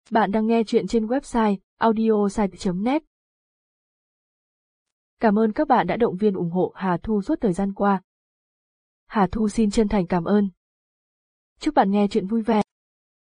Bạn đang nghe chuyện trên website audiosite.net. Cảm ơn các bạn đã động viên ủng hộ Hà Thu suốt thời gian qua. Hà Thu xin chân thành cảm ơn. Chúc bạn nghe chuyện vui vẻ.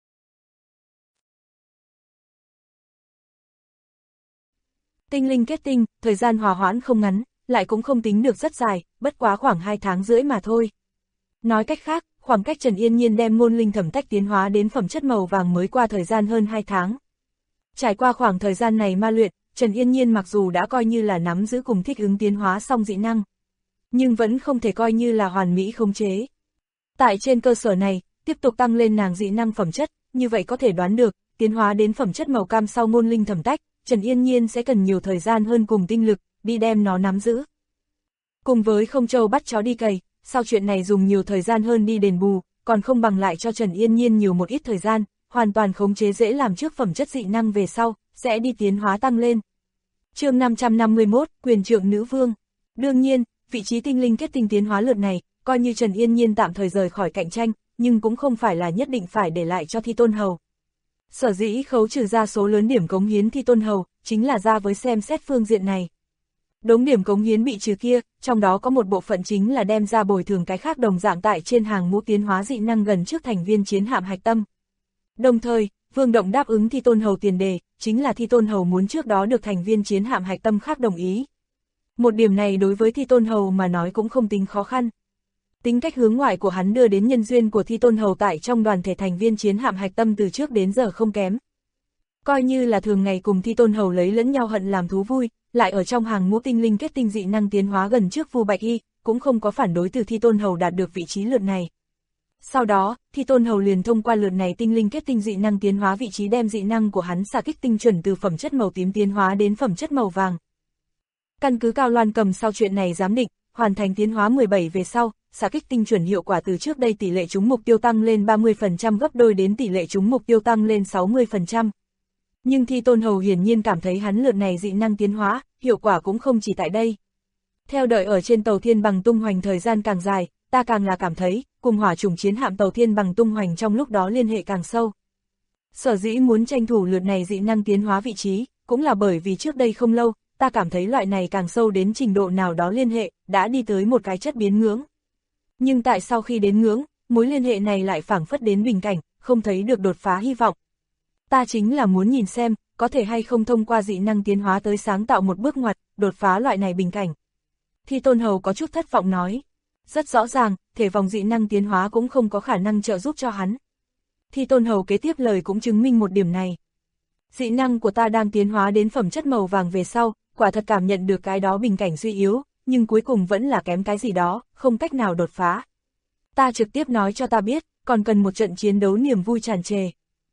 Tinh linh kết tinh, thời gian hòa hoãn không ngắn, lại cũng không tính được rất dài, bất quá khoảng 2 tháng rưỡi mà thôi. Nói cách khác, khoảng cách Trần Yên Nhiên đem môn linh thẩm tách tiến hóa đến phẩm chất màu vàng mới qua thời gian hơn 2 tháng. Trải qua khoảng thời gian này ma luyện, Trần Yên Nhiên mặc dù đã coi như là nắm giữ cùng thích ứng tiến hóa xong dị năng, nhưng vẫn không thể coi như là hoàn mỹ khống chế. Tại trên cơ sở này, tiếp tục tăng lên nàng dị năng phẩm chất, như vậy có thể đoán được, tiến hóa đến phẩm chất màu cam sau môn linh thẩm tách, Trần Yên Nhiên sẽ cần nhiều thời gian hơn cùng tinh lực, đi đem nó nắm giữ. Cùng với không châu bắt chó đi cày, sau chuyện này dùng nhiều thời gian hơn đi đền bù, còn không bằng lại cho Trần Yên Nhiên nhiều một ít thời gian, hoàn toàn khống chế dễ làm trước phẩm chất dị năng về sau, sẽ đi tiến hóa tăng lên. Chương 551, quyền trượng nữ vương. Đương nhiên, vị trí tinh linh kết tinh tiến hóa lượt này, coi như Trần Yên Nhiên tạm thời rời khỏi cạnh tranh, nhưng cũng không phải là nhất định phải để lại cho Thi Tôn Hầu. Sở dĩ khấu trừ ra số lớn điểm cống hiến Thi Tôn Hầu, chính là ra với xem xét phương diện này. Đống điểm cống hiến bị trừ kia, trong đó có một bộ phận chính là đem ra bồi thường cái khác đồng dạng tại trên hàng ngũ tiến hóa dị năng gần trước thành viên chiến hạm hạch tâm. Đồng thời, Vương Động đáp ứng Thi Tôn Hầu tiền đề, chính là Thi Tôn Hầu muốn trước đó được thành viên chiến hạm hạch tâm khác đồng ý. Một điểm này đối với Thi Tôn Hầu mà nói cũng không tính khó khăn. Tính cách hướng ngoại của hắn đưa đến nhân duyên của Thi Tôn Hầu tại trong đoàn thể thành viên chiến hạm hạch tâm từ trước đến giờ không kém. Coi như là thường ngày cùng Thi Tôn Hầu lấy lẫn nhau hận làm thú vui, lại ở trong hàng ngũ tinh linh kết tinh dị năng tiến hóa gần trước Vu Bạch Y, cũng không có phản đối từ Thi Tôn Hầu đạt được vị trí lượt này. Sau đó, Thi Tôn Hầu liền thông qua lượt này tinh linh kết tinh dị năng tiến hóa vị trí đem dị năng của hắn xạ kích tinh chuẩn từ phẩm chất màu tím tiến hóa đến phẩm chất màu vàng. Căn cứ Cao Loan Cầm sau chuyện này giám định, hoàn thành tiến hóa 17 về sau, xạ kích tinh chuẩn hiệu quả từ trước đây tỷ lệ trúng mục tiêu tăng lên 30% gấp đôi đến tỷ lệ trúng mục tiêu tăng lên 60%. Nhưng Thi Tôn Hầu hiển nhiên cảm thấy hắn lượt này dị năng tiến hóa, hiệu quả cũng không chỉ tại đây. Theo đợi ở trên tàu Thiên Bằng tung hoành thời gian càng dài, ta càng là cảm thấy, cùng hỏa chủng chiến hạm tàu Thiên Bằng tung hoành trong lúc đó liên hệ càng sâu. Sở dĩ muốn tranh thủ lượt này dị năng tiến hóa vị trí, cũng là bởi vì trước đây không lâu, ta cảm thấy loại này càng sâu đến trình độ nào đó liên hệ, đã đi tới một cái chất biến ngưỡng. Nhưng tại sau khi đến ngưỡng, mối liên hệ này lại phảng phất đến bình cảnh, không thấy được đột phá hy vọng. Ta chính là muốn nhìn xem, có thể hay không thông qua dị năng tiến hóa tới sáng tạo một bước ngoặt, đột phá loại này bình cảnh. Thi Tôn Hầu có chút thất vọng nói. Rất rõ ràng, thể vòng dị năng tiến hóa cũng không có khả năng trợ giúp cho hắn. Thi Tôn Hầu kế tiếp lời cũng chứng minh một điểm này. Dị năng của ta đang tiến hóa đến phẩm chất màu vàng về sau, quả thật cảm nhận được cái đó bình cảnh suy yếu, nhưng cuối cùng vẫn là kém cái gì đó, không cách nào đột phá. Ta trực tiếp nói cho ta biết, còn cần một trận chiến đấu niềm vui tràn trề.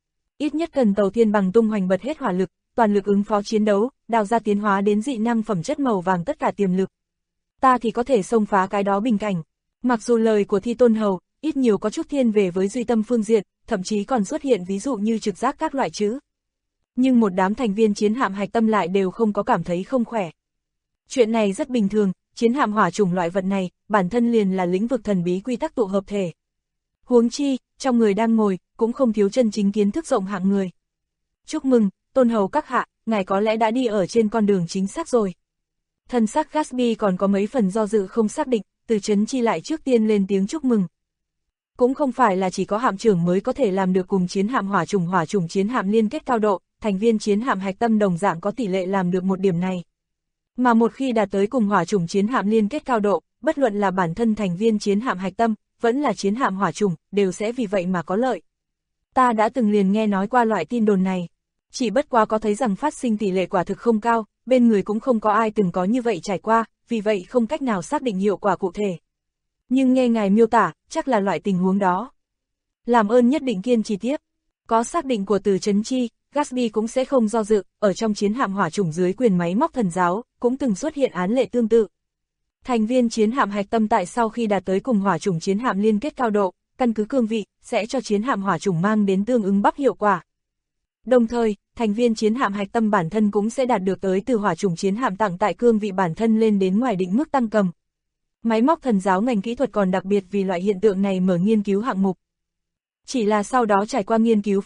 Ít nhất cần tàu Thiên Bằng tung hoành bật hết hỏa lực, toàn lực ứng phó chiến đấu, đào ra tiến hóa đến dị năng phẩm chất màu vàng tất cả tiềm lực. Ta thì có thể xông phá cái đó bình cảnh. Mặc dù lời của Thi Tôn Hầu, ít nhiều có chút thiên về với duy tâm phương diện, thậm chí còn xuất hiện ví dụ như trực giác các loại chữ. Nhưng một đám thành viên chiến hạm hạch tâm lại đều không có cảm thấy không khỏe. Chuyện này rất bình thường, chiến hạm hỏa chủng loại vật này, bản thân liền là lĩnh vực thần bí quy tắc tụ hợp thể. Huống chi, trong người đang ngồi, cũng không thiếu chân chính kiến thức rộng hạng người. Chúc mừng, Tôn Hầu các hạ, ngài có lẽ đã đi ở trên con đường chính xác rồi. Thân xác Gatsby còn có mấy phần do dự không xác định, Từ Chấn Chi lại trước tiên lên tiếng chúc mừng. Cũng không phải là chỉ có hạm trưởng mới có thể làm được cùng chiến hạm hỏa chủng chiến hạm liên kết cao độ, thành viên chiến hạm hạch tâm đồng dạng có tỷ lệ làm được một điểm này. Mà một khi đạt tới cùng hỏa chủng chiến hạm liên kết cao độ, bất luận là bản thân thành viên chiến hạm hạch tâm, vẫn là chiến hạm hỏa chủng, đều sẽ vì vậy mà có lợi. Ta đã từng liền nghe nói qua loại tin đồn này. Chỉ bất quá có thấy rằng phát sinh tỷ lệ quả thực không cao, bên người cũng không có ai từng có như vậy trải qua, vì vậy không cách nào xác định hiệu quả cụ thể. Nhưng nghe ngài miêu tả, chắc là loại tình huống đó. Làm ơn nhất định kiên trì tiếp. Có xác định của Từ Chấn Chi, Gatsby cũng sẽ không do dự, ở trong chiến hạm hỏa chủng dưới quyền máy móc thần giáo, cũng từng xuất hiện án lệ tương tự. Thành viên chiến hạm hạch tâm tại sau khi đạt tới cùng hỏa chủng chiến hạm liên kết cao độ, căn cứ cương vị, sẽ cho chiến hạm hỏa chủng mang đến tương ứng bắp hiệu quả. Đồng thời, thành viên chiến hạm hạch tâm bản thân cũng sẽ đạt được tới từ hỏa chủng chiến hạm tặng tại cương vị bản thân lên đến ngoài định mức tăng cầm. Máy móc thần giáo ngành kỹ thuật còn đặc biệt vì loại hiện tượng này mở nghiên cứu hạng mục. Chỉ là sau đó trải qua nghiên cứu phát hiện,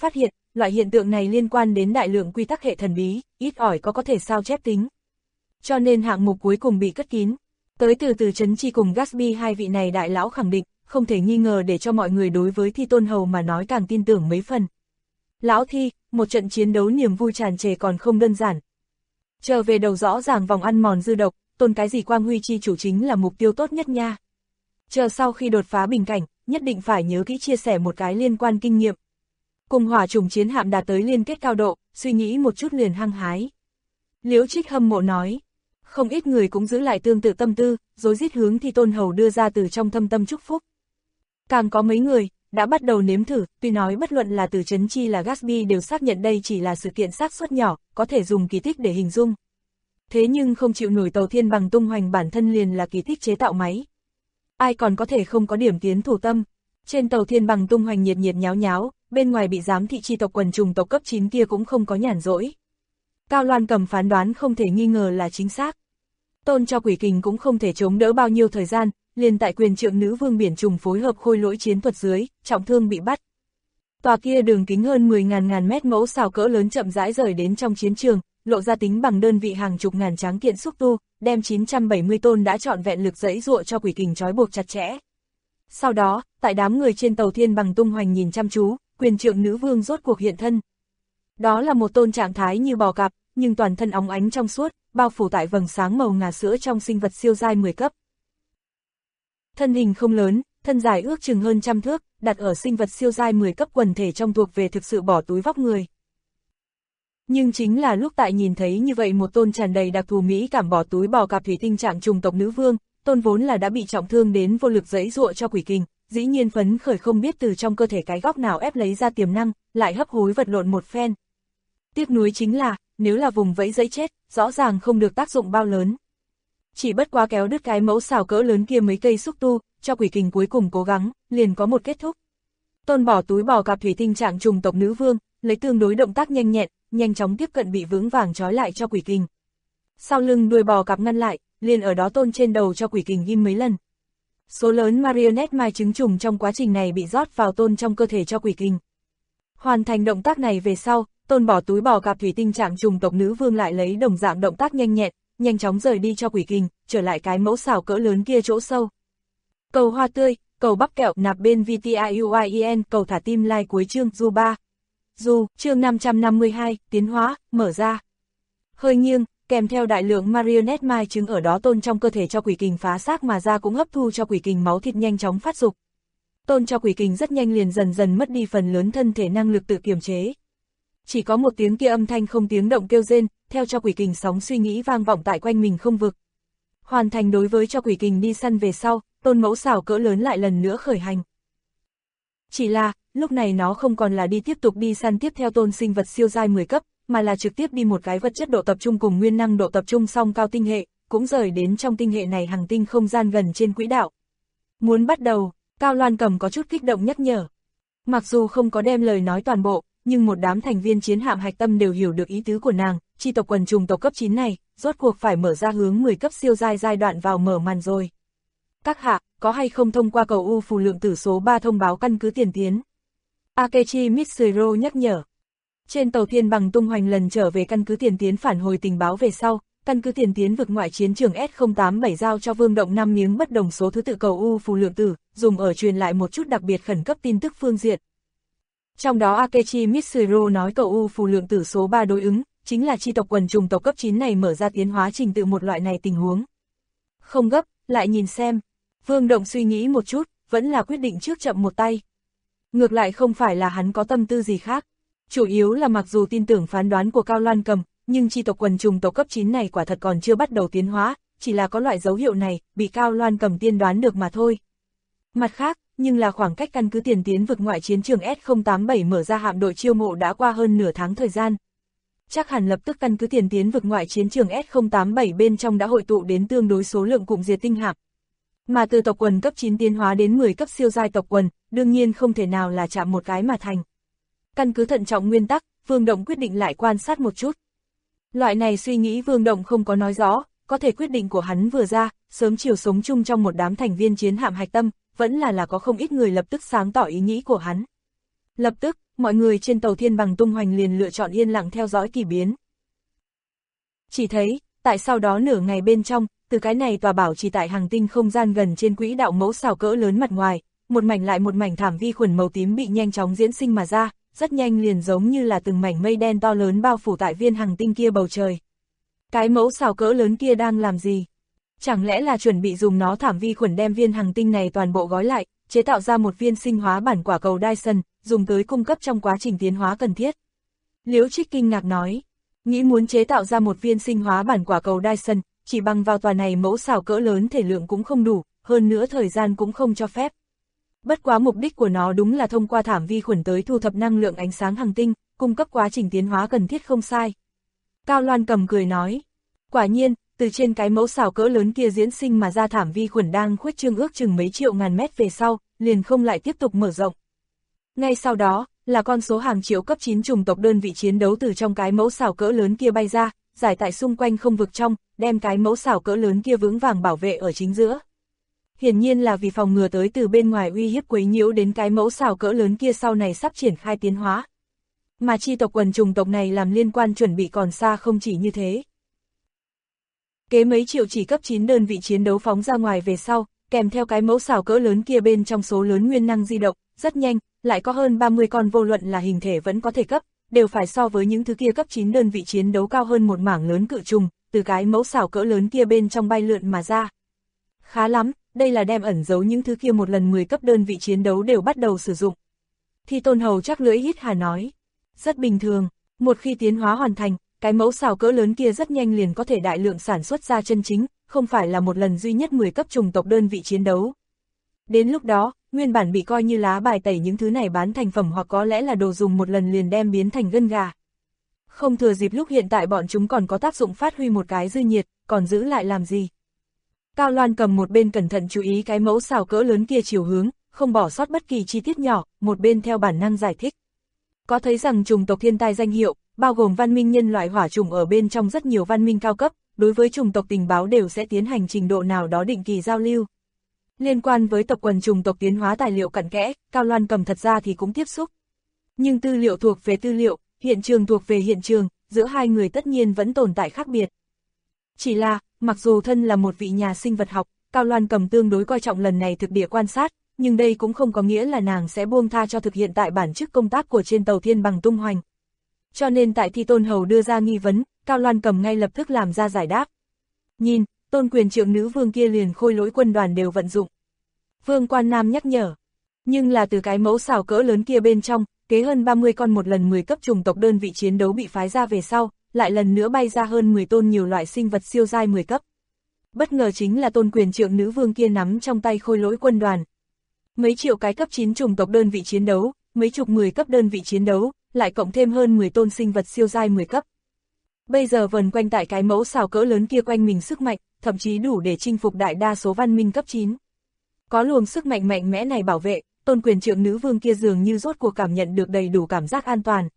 loại hiện tượng này liên quan đến đại lượng quy tắc hệ thần bí, ít ỏi có thể sao chép tính. Cho nên hạng mục cuối cùng bị cất kín. Tới từ Trấn Chi cùng Gatsby hai vị này đại lão khẳng định, không thể nghi ngờ để cho mọi người đối với Thi Tôn Hầu mà nói càng tin tưởng mấy phần. Lão Thi, một trận chiến đấu niềm vui tràn trề còn không đơn giản. Trở về đầu rõ ràng vòng ăn mòn dư độc, Tôn cái gì Quang Huy chi chủ chính là mục tiêu tốt nhất nha. Chờ sau khi đột phá bình cảnh, nhất định phải nhớ kỹ chia sẻ một cái liên quan kinh nghiệm. Cùng hỏa trùng chiến hạm đạt tới liên kết cao độ, suy nghĩ một chút liền hăng hái. Liễu Trích hâm mộ nói, không ít người cũng giữ lại tương tự tâm tư, rối rít hướng Thi Tôn Hầu đưa ra từ trong thâm tâm chúc phúc. Càng có mấy người đã bắt đầu nếm thử, tuy nói bất luận là từ Trấn Chi là Gatsby đều xác nhận đây chỉ là sự kiện xác suất nhỏ, có thể dùng kỳ tích để hình dung. Thế nhưng không chịu nổi tàu thiên bằng tung hoành bản thân liền là kỳ tích chế tạo máy. Ai còn có thể không có điểm tiến thủ tâm. Trên tàu thiên bằng tung hoành nhiệt nhiệt nháo nháo, bên ngoài bị giám thị chi tộc quần trùng tộc cấp 9 kia cũng không có nhàn rỗi. Cao Loan Cầm phán đoán không thể nghi ngờ là chính xác. Tôn cho Quỷ Kình cũng không thể chống đỡ bao nhiêu thời gian, liền tại quyền trượng nữ vương biển trùng phối hợp khôi lỗi chiến thuật dưới, trọng thương bị bắt. Tòa kia đường kính hơn 10.000 mét mẫu xào cỡ lớn chậm rãi rời đến trong chiến trường, lộ ra tính bằng đơn vị hàng chục ngàn tráng kiện xúc tu, đem 970 tôn đã trọn vẹn lực dẫy dụa cho Quỷ Kình trói buộc chặt chẽ. Sau đó, tại đám người trên tàu thiên bằng tung hoành nhìn chăm chú, quyền trượng nữ vương rốt cuộc hiện thân. Đó là một tôn trạng thái như bò cạp, nhưng toàn thân óng ánh trong suốt, bao phủ tại vầng sáng màu ngà sữa trong sinh vật siêu giai 10 cấp. Thân hình không lớn, thân dài ước chừng hơn trăm thước, đặt ở sinh vật siêu giai 10 cấp quần thể trong thuộc về thực sự bỏ túi vóc người. Nhưng chính là lúc tại nhìn thấy như vậy một tôn tràn đầy đặc thù mỹ cảm bỏ túi bò cạp thủy tinh trạng trùng tộc nữ vương, tôn vốn là đã bị trọng thương đến vô lực dẫy dụa cho Quỷ Kình, dĩ nhiên phấn khởi không biết từ trong cơ thể cái góc nào ép lấy ra tiềm năng, lại hấp hối vật lộn một phen. Tiếc nuối chính là, nếu là vùng vẫy dẫy chết, rõ ràng không được tác dụng bao lớn. Chỉ bất quá kéo đứt cái mẫu xào cỡ lớn kia mấy cây xúc tu, cho Quỷ Kình cuối cùng cố gắng, liền có một kết thúc. Tôn bỏ túi bò cạp thủy tinh trạng trùng tộc nữ vương, lấy tương đối động tác nhanh nhẹn, nhanh chóng tiếp cận bị vững vàng trói lại cho Quỷ Kình. Sau lưng đuôi bò cạp ngăn lại, liền ở đó Tôn trên đầu cho Quỷ Kình ghim mấy lần. Số lớn marionette mai trứng trùng trong quá trình này bị rót vào Tôn trong cơ thể cho Quỷ Kình. Hoàn thành động tác này về sau, Tôn bỏ túi bò cạp thủy tinh trạng trùng tộc nữ vương lại lấy đồng dạng động tác nhanh nhẹn, nhanh chóng rời đi cho Quỷ Kình, trở lại cái mẫu xào cỡ lớn kia chỗ sâu. Cầu hoa tươi, cầu bắp kẹo nạp bên VTIUIEN, cầu thả tim like cuối chương du 3. Du, chương 552, tiến hóa, mở ra. Hơi nghiêng, kèm theo đại lượng marionette mai trứng ở đó Tôn trong cơ thể cho Quỷ Kình phá xác mà ra cũng hấp thu cho Quỷ Kình máu thịt nhanh chóng phát dục. Tôn cho Quỷ Kình rất nhanh liền dần dần mất đi phần lớn thân thể năng lực tự kiềm chế. Chỉ có một tiếng kia âm thanh không tiếng động kêu rên, theo cho Quỷ Kình sóng suy nghĩ vang vọng tại quanh mình không vực. Hoàn thành đối với cho Quỷ Kình đi săn về sau, Tôn mẫu xào cỡ lớn lại lần nữa khởi hành. Chỉ là, lúc này nó không còn là đi tiếp tục đi săn tiếp theo Tôn sinh vật siêu giai 10 cấp, mà là trực tiếp đi một cái vật chất độ tập trung cùng nguyên năng độ tập trung song cao tinh hệ, cũng rời đến trong tinh hệ này hành tinh không gian gần trên quỹ đạo. Muốn bắt đầu, Cao Loan Cầm có chút kích động nhắc nhở. Mặc dù không có đem lời nói toàn bộ, nhưng một đám thành viên chiến hạm hạch tâm đều hiểu được ý tứ của nàng, chi tộc quần trùng tộc cấp 9 này, rốt cuộc phải mở ra hướng 10 cấp siêu giai giai đoạn vào mở màn rồi. Các hạ, có hay không thông qua cầu U phù lượng tử số 3 thông báo căn cứ tiền tiến? Akechi Mitsuro nhắc nhở. Trên tàu thiên bằng tung hoành lần trở về căn cứ tiền tiến phản hồi tình báo về sau, căn cứ tiền tiến vực ngoại chiến trường S087 giao cho Vương Động 5 miếng bất đồng số thứ tự cầu U phù lượng tử, dùng ở truyền lại một chút đặc biệt khẩn cấp tin tức phương diện. Trong đó Akechi Mitsuro nói cầu U phù lượng tử số 3 đối ứng, chính là chi tộc quần trùng tộc cấp 9 này mở ra tiến hóa trình tự một loại này tình huống. Không gấp, lại nhìn xem. Vương Động suy nghĩ một chút, vẫn là quyết định trước chậm một tay. Ngược lại không phải là hắn có tâm tư gì khác. Chủ yếu là mặc dù tin tưởng phán đoán của Cao Loan Cầm, nhưng chi tộc quần trùng tộc cấp 9 này quả thật còn chưa bắt đầu tiến hóa, chỉ là có loại dấu hiệu này, bị Cao Loan Cầm tiên đoán được mà thôi. Mặt khác, nhưng là khoảng cách căn cứ tiền tiến vực ngoại chiến trường S087 mở ra hạm đội chiêu mộ đã qua hơn nửa tháng thời gian. Chắc hẳn lập tức căn cứ tiền tiến vực ngoại chiến trường S087 bên trong đã hội tụ đến tương đối số lượng cụm diệt tinh hạm. Mà từ tộc quần cấp 9 tiến hóa đến 10 cấp siêu giai tộc quần, đương nhiên không thể nào là chạm một cái mà thành. Căn cứ thận trọng nguyên tắc, Vương Động quyết định lại quan sát một chút. Loại này suy nghĩ Vương Động không có nói rõ, có thể quyết định của hắn vừa ra, sớm chiều sống chung trong một đám thành viên chiến hạm hạch tâm, vẫn là có không ít người lập tức sáng tỏ ý nghĩ của hắn. Lập tức, mọi người trên tàu Thiên Bằng tung hoành liền lựa chọn yên lặng theo dõi kỳ biến. Chỉ thấy, tại sau đó nửa ngày bên trong, từ cái này tòa bảo trì tại hành tinh không gian gần trên quỹ đạo mẫu xào cỡ lớn mặt ngoài, một mảnh lại một mảnh thảm vi khuẩn màu tím bị nhanh chóng diễn sinh mà ra, rất nhanh liền giống như là từng mảnh mây đen to lớn bao phủ tại viên hành tinh kia bầu trời. Cái mẫu xào cỡ lớn kia đang làm gì? Chẳng lẽ là chuẩn bị dùng nó thảm vi khuẩn đem viên hành tinh này toàn bộ gói lại, chế tạo ra một viên sinh hóa bản quả cầu Dyson, dùng tới cung cấp trong quá trình tiến hóa cần thiết. Liễu Trích kinh ngạc nói, nghĩ muốn chế tạo ra một viên sinh hóa bản quả cầu Dyson, chỉ bằng vào tòa này mẫu xào cỡ lớn thể lượng cũng không đủ, hơn nữa thời gian cũng không cho phép. Bất quá mục đích của nó đúng là thông qua thảm vi khuẩn tới thu thập năng lượng ánh sáng hành tinh, cung cấp quá trình tiến hóa cần thiết không sai. Cao Loan Cầm cười nói, quả nhiên, từ trên cái mẫu xào cỡ lớn kia diễn sinh mà ra thảm vi khuẩn đang khuếch trương ước chừng mấy triệu ngàn mét về sau, liền không lại tiếp tục mở rộng. Ngay sau đó, là con số hàng triệu cấp 9 chủng tộc đơn vị chiến đấu từ trong cái mẫu xào cỡ lớn kia bay ra, giải tại xung quanh không vực trong, đem cái mẫu xào cỡ lớn kia vững vàng bảo vệ ở chính giữa. Hiển nhiên là vì phòng ngừa tới từ bên ngoài uy hiếp quấy nhiễu đến cái mẫu xào cỡ lớn kia sau này sắp triển khai tiến hóa. Mà chi tộc quần chủng tộc này làm liên quan chuẩn bị còn xa không chỉ như thế. Kế mấy triệu chỉ cấp 9 đơn vị chiến đấu phóng ra ngoài về sau, kèm theo cái mẫu xào cỡ lớn kia bên trong số lớn nguyên năng di động, rất nhanh, lại có hơn 30 con vô luận là hình thể vẫn có thể cấp, đều phải so với những thứ kia cấp 9 đơn vị chiến đấu cao hơn một mảng lớn cự trùng, từ cái mẫu xào cỡ lớn kia bên trong bay lượn mà ra. Khá lắm, đây là đem ẩn giấu những thứ kia một lần 10 cấp đơn vị chiến đấu đều bắt đầu sử dụng. Thi Tôn Hầu chắc lưỡi hít hà nói, rất bình thường, một khi tiến hóa hoàn thành, cái mẫu xào cỡ lớn kia rất nhanh liền có thể đại lượng sản xuất ra chân chính, không phải là một lần duy nhất 10 cấp chủng tộc đơn vị chiến đấu. Đến lúc đó, nguyên bản bị coi như lá bài tẩy những thứ này bán thành phẩm hoặc có lẽ là đồ dùng một lần liền đem biến thành gân gà. Không thừa dịp lúc hiện tại bọn chúng còn có tác dụng phát huy một cái dư nhiệt, còn giữ lại làm gì? Cao Loan Cầm một bên cẩn thận chú ý cái mẫu xào cỡ lớn kia chiều hướng, không bỏ sót bất kỳ chi tiết nhỏ, một bên theo bản năng giải thích. Có thấy rằng chủng tộc thiên tai danh hiệu, bao gồm văn minh nhân loại hỏa chủng ở bên trong rất nhiều văn minh cao cấp, đối với chủng tộc tình báo đều sẽ tiến hành trình độ nào đó định kỳ giao lưu. Liên quan với tộc quần chủng tộc tiến hóa tài liệu cặn kẽ, Cao Loan Cầm thật ra thì cũng tiếp xúc. Nhưng tư liệu thuộc về tư liệu, hiện trường thuộc về hiện trường, giữa hai người tất nhiên vẫn tồn tại khác biệt. Chỉ là, mặc dù thân là một vị nhà sinh vật học, Cao Loan Cầm tương đối coi trọng lần này thực địa quan sát, nhưng đây cũng không có nghĩa là nàng sẽ buông tha cho thực hiện tại bản chức công tác của trên tàu Thiên Bằng tung hoành. Cho nên tại Thi Tôn Hầu đưa ra nghi vấn, Cao Loan Cầm ngay lập tức làm ra giải đáp. Nhìn, tôn quyền trượng nữ vương kia liền khôi lỗi quân đoàn đều vận dụng. Vương Quan Nam nhắc nhở. Nhưng là từ cái mẫu xào cỡ lớn kia bên trong, kế hơn 30 con một lần 10 cấp chủng tộc đơn vị chiến đấu bị phái ra về sau, lại lần nữa bay ra hơn 10 tôn nhiều loại sinh vật siêu giai 10 cấp. Bất ngờ chính là tôn quyền trượng nữ vương kia nắm trong tay khôi lỗi quân đoàn. Mấy triệu cái cấp 9 chủng tộc đơn vị chiến đấu, mấy chục 10 cấp đơn vị chiến đấu, lại cộng thêm hơn 10 tôn sinh vật siêu giai 10 cấp. Bây giờ vần quanh tại cái mẫu xào cỡ lớn kia quanh mình sức mạnh, thậm chí đủ để chinh phục đại đa số văn minh cấp 9. Có luồng sức mạnh mạnh mẽ này bảo vệ, tôn quyền trượng nữ vương kia dường như rốt cuộc cảm nhận được đầy đủ cảm giác an toàn.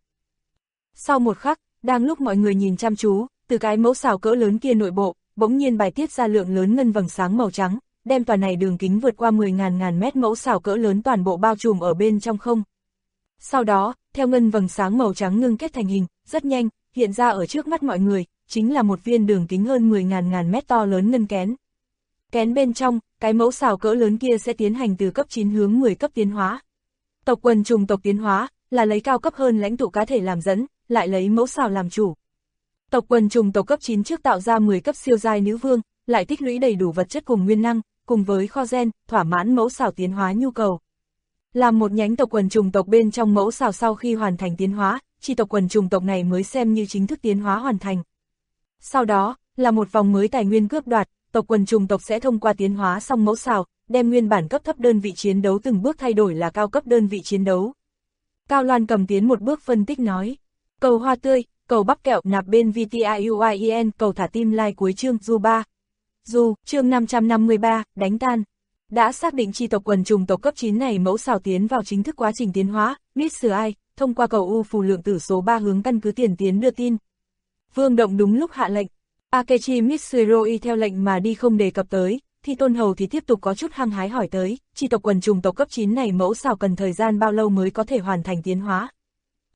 Sau một khắc, đang lúc mọi người nhìn chăm chú, từ cái mẫu xào cỡ lớn kia nội bộ, bỗng nhiên bài tiết ra lượng lớn ngân vầng sáng màu trắng, đem tòa này đường kính vượt qua 10.000 mét mẫu xào cỡ lớn toàn bộ bao trùm ở bên trong không. Sau đó, theo ngân vầng sáng màu trắng ngưng kết thành hình, rất nhanh, hiện ra ở trước mắt mọi người, chính là một viên đường kính hơn 10.000 mét to lớn ngân kén. Kén bên trong, cái mẫu xào cỡ lớn kia sẽ tiến hành từ cấp 9 hướng 10 cấp tiến hóa. Tộc quần chủng tộc tiến hóa, là lấy cao cấp hơn lãnh tụ cá thể làm dẫn, lại lấy mẫu xào làm chủ. Tộc quần chủng tộc cấp 9 trước tạo ra 10 cấp siêu giai nữ vương, lại tích lũy đầy đủ vật chất cùng nguyên năng, cùng với kho gen, thỏa mãn mẫu xào tiến hóa nhu cầu. Làm một nhánh tộc quần chủng tộc bên trong mẫu xào sau khi hoàn thành tiến hóa, chi tộc quần chủng tộc này mới xem như chính thức tiến hóa hoàn thành. Sau đó, là một vòng mới tài nguyên cướp đoạt, tộc quần chủng tộc sẽ thông qua tiến hóa xong mẫu xào, đem nguyên bản cấp thấp đơn vị chiến đấu từng bước thay đổi là cao cấp đơn vị chiến đấu. Cao Loan Cầm tiến một bước phân tích nói, cầu hoa tươi, cầu bắp kẹo nạp bên VTIUIEN, cầu thả tim like cuối chương du 3. Du, chương 553, đánh tan. Đã xác định chi tộc quần chủng tộc cấp 9 này mẫu xào tiến vào chính thức quá trình tiến hóa, Miss Ai, thông qua cầu U phù lượng tử số 3 hướng căn cứ tiền tiến đưa tin. Vương Động đúng lúc hạ lệnh, Akechi Mitsuroi theo lệnh mà đi không đề cập tới, Thi Tôn Hầu thì tiếp tục có chút hăng hái hỏi tới, chi tộc quần chủng tộc cấp 9 này mẫu xào cần thời gian bao lâu mới có thể hoàn thành tiến hóa.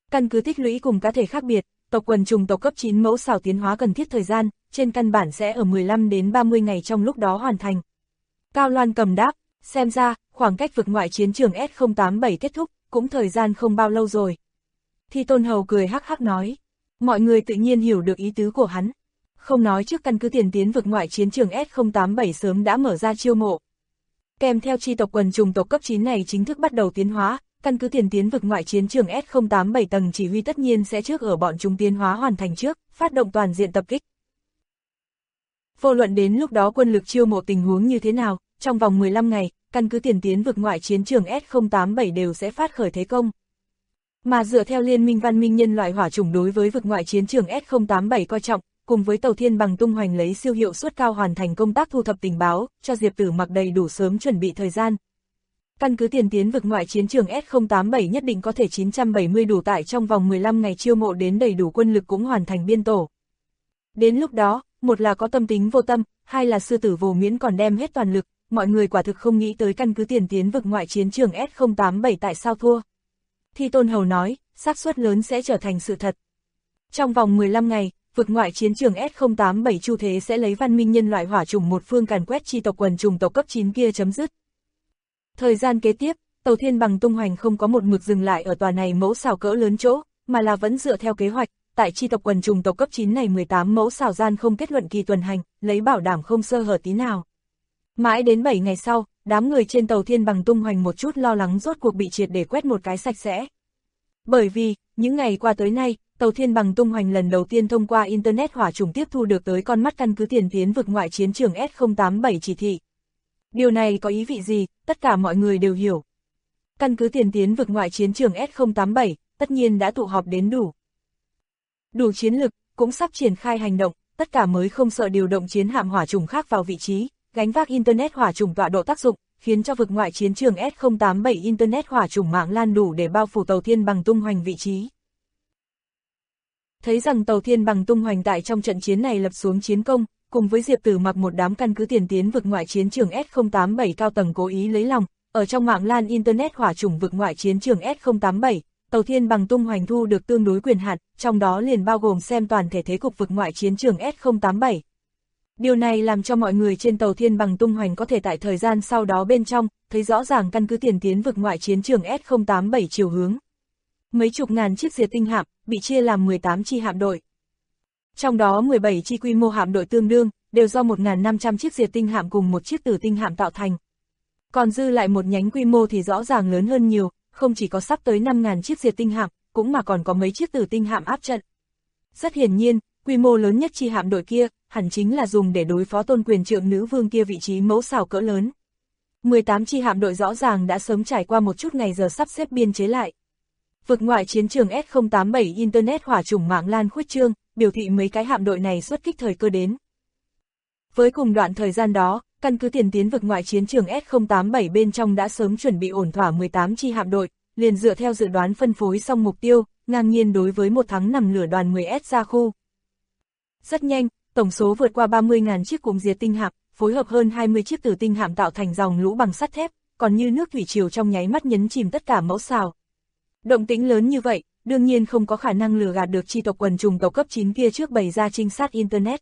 Căn cứ tích lũy cùng cá thể khác biệt, tộc quần trùng tộc cấp 9 mẫu xào tiến hóa cần thiết thời gian, trên căn bản sẽ ở 15 đến 30 ngày trong lúc đó hoàn thành. Cao Loan cầm đáp, xem ra, khoảng cách vực ngoại chiến trường S087 kết thúc, cũng thời gian không bao lâu rồi. Thi Tôn Hầu cười hắc hắc nói, mọi người tự nhiên hiểu được ý tứ của hắn. Không nói trước căn cứ tiền tiến vực ngoại chiến trường S087 sớm đã mở ra chiêu mộ. Kèm theo chi tộc quần trùng tộc cấp 9 này chính thức bắt đầu tiến hóa, căn cứ tiền tiến vực ngoại chiến trường S087 tầng chỉ huy tất nhiên sẽ trước ở bọn chúng tiến hóa hoàn thành trước, phát động toàn diện tập kích. Vô luận đến lúc đó quân lực chiêu mộ tình huống như thế nào, trong vòng 15 ngày, căn cứ tiền tiến vực ngoại chiến trường S087 đều sẽ phát khởi thế công. Mà dựa theo Liên minh văn minh nhân loại hỏa chủng đối với vực ngoại chiến trường S087 coi trọng, cùng với Tàu Thiên Bằng tung hoành lấy siêu hiệu suất cao hoàn thành công tác thu thập tình báo, cho Diệp Tử Mặc đầy đủ sớm chuẩn bị thời gian. Căn cứ tiền tiến vực ngoại chiến trường S087 nhất định có thể 970 đủ tải trong vòng 15 ngày chiêu mộ đến đầy đủ quân lực cũng hoàn thành biên tổ. Đến lúc đó, một là có tâm tính vô tâm, hai là sư tử vô miễn còn đem hết toàn lực, mọi người quả thực không nghĩ tới căn cứ tiền tiến vực ngoại chiến trường S087 tại sao thua. Thi Tôn Hầu nói, xác suất lớn sẽ trở thành sự thật. Trong vòng 15 ngày, vực ngoại chiến trường S087 chu thế sẽ lấy văn minh nhân loại hỏa chủng một phương càn quét chi tộc quần trùng tộc cấp 9 kia chấm dứt. Thời gian kế tiếp, Tàu Thiên Bằng tung hoành không có một mực dừng lại ở tòa này mẫu xào cỡ lớn chỗ, mà là vẫn dựa theo kế hoạch, tại chi tộc quần trùng tộc cấp 9 này 18 mẫu xào gian không kết luận kỳ tuần hành, lấy bảo đảm không sơ hở tí nào. Mãi đến 7 ngày sau, đám người trên Tàu Thiên Bằng tung hoành một chút lo lắng rốt cuộc bị triệt để quét một cái sạch sẽ. Bởi vì, những ngày qua tới nay, Tàu Thiên Bằng tung hoành lần đầu tiên thông qua Internet hỏa chủng tiếp thu được tới con mắt căn cứ tiền tiến vực ngoại chiến trường S087 chỉ thị. Điều này có ý vị gì, tất cả mọi người đều hiểu. Căn cứ tiền tiến vực ngoại chiến trường S087, tất nhiên đã tụ họp đến đủ chiến lực, cũng sắp triển khai hành động, tất cả mới không sợ điều động chiến hạm hỏa chủng khác vào vị trí, gánh vác Internet hỏa chủng tọa độ tác dụng, khiến cho vực ngoại chiến trường S087 Internet hỏa chủng mạng lan đủ để bao phủ Tàu Thiên Bằng tung hoành vị trí. Thấy rằng Tàu Thiên Bằng tung hoành tại trong trận chiến này lập xuống chiến công, cùng với Diệp Tử Mặc một đám căn cứ tiền tiến vực ngoại chiến trường S087 cao tầng cố ý lấy lòng, ở trong mạng lan Internet hỏa chủng vực ngoại chiến trường S087, Tàu Thiên Bằng tung hoành thu được tương đối quyền hạn, trong đó liền bao gồm xem toàn thể thế cục vực ngoại chiến trường S087. Điều này làm cho mọi người trên Tàu Thiên Bằng tung hoành có thể tại thời gian sau đó bên trong, thấy rõ ràng căn cứ tiền tiến vực ngoại chiến trường S087 chiều hướng. Mấy chục ngàn chiếc diệt tinh hạm, bị chia làm 18 chi hạm đội. Trong đó 17 chi quy mô hạm đội tương đương, đều do 1.500 chiếc diệt tinh hạm cùng một chiếc tử tinh hạm tạo thành. Còn dư lại một nhánh quy mô thì rõ ràng lớn hơn nhiều, không chỉ có sắp tới 5.000 chiếc diệt tinh hạm, cũng mà còn có mấy chiếc tử tinh hạm áp trận. Rất hiển nhiên, quy mô lớn nhất chi hạm đội kia, hẳn chính là dùng để đối phó tôn quyền trượng nữ vương kia vị trí mẫu xào cỡ lớn. 18 chi hạm đội rõ ràng đã sớm trải qua một chút ngày giờ sắp xếp biên chế lại. Vực ngoại chiến trường S087 Internet hỏa chủng mạng lan khuếch trương, biểu thị mấy cái hạm đội này xuất kích thời cơ đến. Với cùng đoạn thời gian đó, căn cứ tiền tiến vực ngoại chiến trường S087 bên trong đã sớm chuẩn bị ổn thỏa 18 chi hạm đội, liền dựa theo dự đoán phân phối xong mục tiêu, ngang nhiên đối với một tháng nằm lửa đoàn 10S ra khu. Rất nhanh, tổng số vượt qua 30.000 chiếc cụm diệt tinh hạm, phối hợp hơn 20 chiếc tử tinh hạm tạo thành dòng lũ bằng sắt thép, còn như nước thủy triều trong nháy mắt nhấn chìm tất cả mẫu xào. Động tĩnh lớn như vậy, đương nhiên không có khả năng lừa gạt được chi tộc quần trùng tộc cấp 9 kia trước bày ra trinh sát Internet.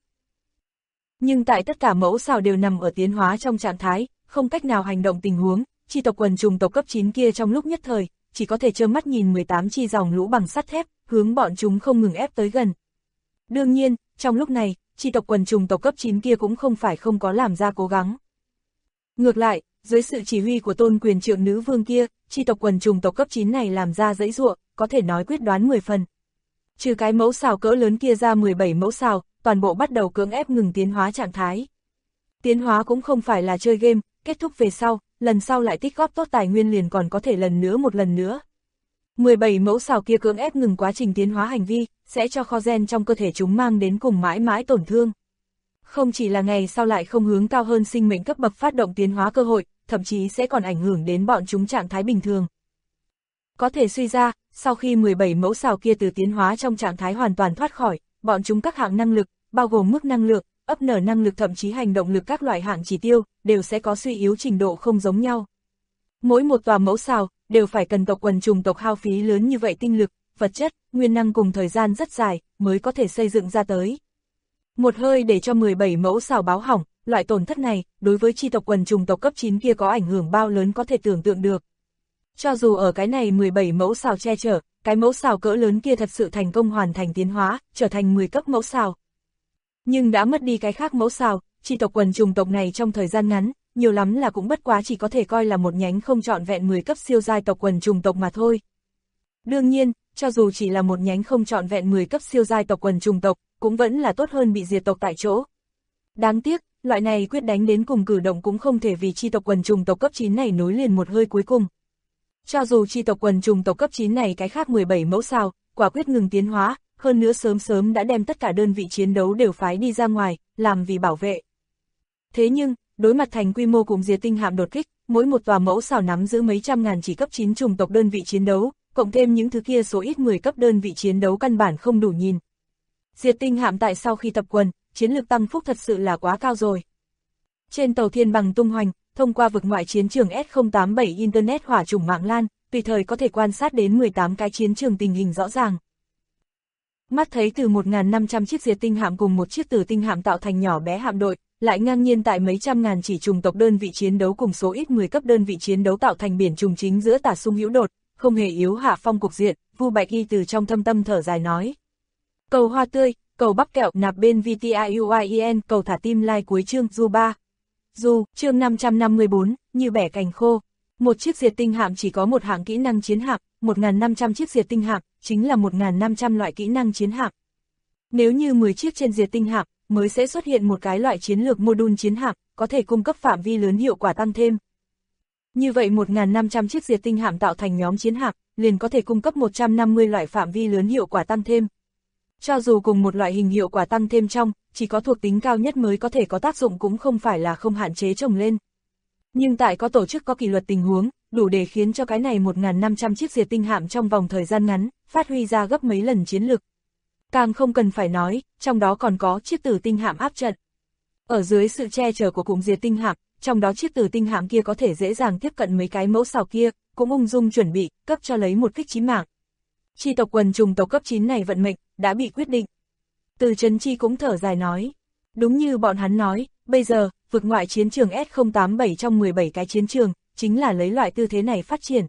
Nhưng tại tất cả mẫu xào đều nằm ở tiến hóa trong trạng thái, không cách nào hành động tình huống, chi tộc quần trùng tộc cấp 9 kia trong lúc nhất thời, chỉ có thể trơ mắt nhìn 18 chi dòng lũ bằng sắt thép, hướng bọn chúng không ngừng ép tới gần. Đương nhiên, trong lúc này, chi tộc quần trùng tộc cấp 9 kia cũng không phải không có làm ra cố gắng. Ngược lại, dưới sự chỉ huy của tôn quyền trượng nữ vương kia, chi tộc quần trùng tộc cấp 9 này làm ra dãy ruộng, có thể nói quyết đoán 10 phần. Trừ cái mẫu xào cỡ lớn kia ra 17 mẫu xào, toàn bộ bắt đầu cưỡng ép ngừng tiến hóa trạng thái. Tiến hóa cũng không phải là chơi game, kết thúc về sau, lần sau lại tích góp tốt tài nguyên liền còn có thể một lần nữa. 17 mẫu xào kia cưỡng ép ngừng quá trình tiến hóa hành vi, sẽ cho kho gen trong cơ thể chúng mang đến cùng mãi mãi tổn thương. Không chỉ là ngày sau lại không hướng cao hơn sinh mệnh cấp bậc phát động tiến hóa cơ hội, thậm chí sẽ còn ảnh hưởng đến bọn chúng trạng thái bình thường. Có thể suy ra, sau khi 17 mẫu xào kia từ tiến hóa trong trạng thái hoàn toàn thoát khỏi, bọn chúng các hạng năng lực, bao gồm mức năng lượng, ấp nở năng lực thậm chí hành động lực các loại hạng chỉ tiêu, đều sẽ có suy yếu trình độ không giống nhau. Mỗi một tòa mẫu xào, đều phải cần tộc quần trùng tộc hao phí lớn như vậy tinh lực, vật chất, nguyên năng cùng thời gian rất dài, mới có thể xây dựng ra tới. Một hơi để cho 17 mẫu xào báo hỏng, loại tổn thất này, đối với chi tộc quần trùng tộc cấp 9 kia có ảnh hưởng bao lớn có thể tưởng tượng được. Cho dù ở cái này 17 mẫu xào che chở, cái mẫu xào cỡ lớn kia thật sự thành công hoàn thành tiến hóa, trở thành 10 cấp mẫu xào. Nhưng đã mất đi cái khác mẫu xào, chi tộc quần trùng tộc này trong thời gian ngắn, nhiều lắm là cũng bất quá chỉ có thể coi là một nhánh không trọn vẹn 10 cấp siêu giai tộc quần trùng tộc mà thôi. Đương nhiên, cho dù chỉ là một nhánh không trọn vẹn 10 cấp siêu giai tộc quần trùng tộc, cũng vẫn là tốt hơn bị diệt tộc tại chỗ. Đáng tiếc, loại này quyết đánh đến cùng cử động cũng không thể vì chi tộc quần trùng tộc cấp 9 này nối liền một hơi cuối cùng. Cho dù chi tộc quần trùng tộc cấp 9 này cái khác 17 mẫu xào, quả quyết ngừng tiến hóa, hơn nữa sớm đã đem tất cả đơn vị chiến đấu đều phái đi ra ngoài, làm vì bảo vệ. Thế nhưng, đối mặt thành quy mô cùng diệt tinh hạm đột kích, mỗi một tòa mẫu xào nắm giữ mấy trăm ngàn chỉ cấp 9 trùng tộc đơn vị chiến đấu, cộng thêm những thứ kia số ít 10 cấp đơn vị chiến đấu căn bản không đủ nhìn. Diệt tinh hạm tại sau khi tập quần, chiến lược tăng phúc thật sự là quá cao rồi. Trên tàu thiên bằng tung hoành, thông qua vực ngoại chiến trường S087 Internet hỏa chủng mạng lan, tùy thời có thể quan sát đến 18 cái chiến trường tình hình rõ ràng. Mắt thấy từ 1.500 chiếc diệt tinh hạm cùng một chiếc tử tinh hạm tạo thành nhỏ bé hạm đội, lại ngang nhiên tại mấy trăm ngàn chỉ trùng tộc đơn vị chiến đấu cùng số ít 10 cấp đơn vị chiến đấu tạo thành biển trùng chính giữa tả xung hữu đột, không hề yếu hạ phong cục diện, Vu Bạch Y từ trong thâm tâm thở dài nói. Cầu hoa tươi, cầu bắp kẹo nạp bên VTIUIEN, cầu thả tim like cuối chương Du 3. Du, chương 554, như bẻ cành khô. Một chiếc diệt tinh hạm chỉ có một hạng kỹ năng chiến hạm, 1.500 chiếc diệt tinh hạm, chính là 1.500 loại kỹ năng chiến hạm. Nếu như 10 chiếc trên diệt tinh hạm, mới sẽ xuất hiện một cái loại chiến lược module chiến hạm, có thể cung cấp phạm vi lớn hiệu quả tăng thêm. Như vậy 1.500 chiếc diệt tinh hạm tạo thành nhóm chiến hạm, liền có thể cung cấp 150 loại phạm vi lớn hiệu quả tăng thêm. Cho dù cùng một loại hình hiệu quả tăng thêm trong, chỉ có thuộc tính cao nhất mới có thể có tác dụng cũng không phải là không hạn chế trồng lên. Nhưng tại có tổ chức có kỷ luật tình huống, đủ để khiến cho cái này 1.500 chiếc diệt tinh hạm trong vòng thời gian ngắn, phát huy ra gấp mấy lần chiến lực. Càng không cần phải nói, trong đó còn có chiếc tử tinh hạm áp trận. Ở dưới sự che chở của cụm diệt tinh hạm, trong đó chiếc tử tinh hạm kia có thể dễ dàng tiếp cận mấy cái mẫu xào kia, cũng ung dung chuẩn bị, cấp cho lấy một kích chí mạng. Chi tộc quần trùng tộc cấp 9 này vận mệnh, đã bị quyết định. Từ Trấn Chi cũng thở dài nói. Đúng như bọn hắn nói, bây giờ, vực ngoại chiến trường S087 trong 17 cái chiến trường, chính là lấy loại tư thế này phát triển.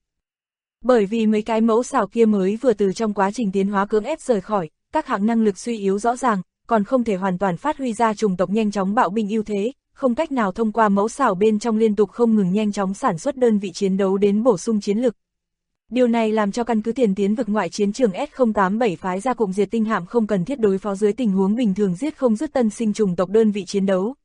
Bởi vì mấy cái mẫu xào kia mới vừa từ trong quá trình tiến hóa cưỡng ép rời khỏi, các hạng năng lực suy yếu rõ ràng, còn không thể hoàn toàn phát huy ra trùng tộc nhanh chóng bạo binh ưu thế, không cách nào thông qua mẫu xào bên trong liên tục không ngừng nhanh chóng sản xuất đơn vị chiến đấu đến bổ sung chiến lực. Điều này làm cho căn cứ tiền tiến vực ngoại chiến trường S087 phái ra cụm diệt tinh hạm không cần thiết đối phó dưới tình huống bình thường giết không dứt tân sinh trùng tộc đơn vị chiến đấu.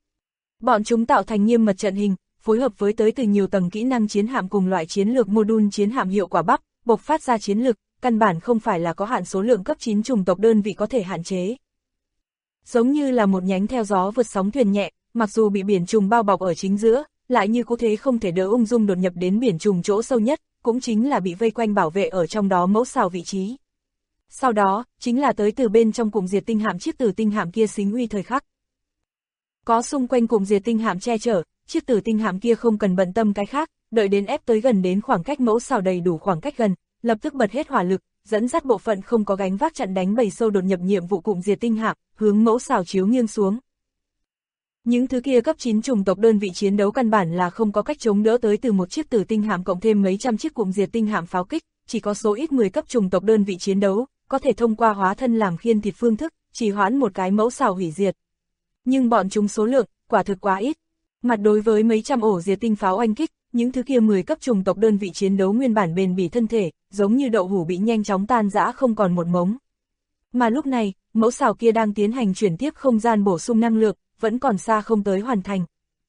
Bọn chúng tạo thành nghiêm mật trận hình, phối hợp với tới từ nhiều tầng kỹ năng chiến hạm cùng loại chiến lược module chiến hạm hiệu quả bắp, bộc phát ra chiến lực, căn bản không phải là có hạn số lượng cấp 9 trùng tộc đơn vị có thể hạn chế. Giống như là một nhánh theo gió vượt sóng thuyền nhẹ, mặc dù bị biển trùng bao bọc ở chính giữa, lại như cố thế không thể đỡ ung dung đột nhập đến biển trùng chỗ sâu nhất, cũng chính là bị vây quanh bảo vệ ở trong đó mẫu xào vị trí. Sau đó, chính là tới từ bên trong cụm diệt tinh hạm chiếc tử tinh hạm kia xính uy thời khắc. Có xung quanh cụm diệt tinh hạm che chở, chiếc tử tinh hạm kia không cần bận tâm cái khác, đợi đến ép tới gần đến khoảng cách mẫu xào đầy đủ khoảng cách gần, lập tức bật hết hỏa lực, dẫn dắt bộ phận không có gánh vác chặn đánh bầy sâu đột nhập nhiệm vụ cụm diệt tinh hạm, hướng mẫu xào chiếu nghiêng xuống. Những thứ kia cấp 9 trùng tộc đơn vị chiến đấu căn bản là không có cách chống đỡ tới từ một chiếc tử tinh hạm cộng thêm mấy trăm chiếc cụm diệt tinh hạm pháo kích, chỉ có số ít 10 cấp trùng tộc đơn vị chiến đấu, có thể thông qua hóa thân làm khiên thịt phương thức, chỉ hoãn một cái mẫu xào hủy diệt. Nhưng bọn chúng số lượng, quả thực quá ít. Mặt đối với mấy trăm ổ diệt tinh pháo oanh kích, những thứ kia 10 cấp trùng tộc đơn vị chiến đấu nguyên bản bền bỉ thân thể, giống như đậu hũ bị nhanh chóng tan rã không còn một mống. Mà lúc này, mẫu xào kia đang tiến hành chuyển tiếp không gian bổ sung năng lượng, vẫn còn xa không tới hoàn thành.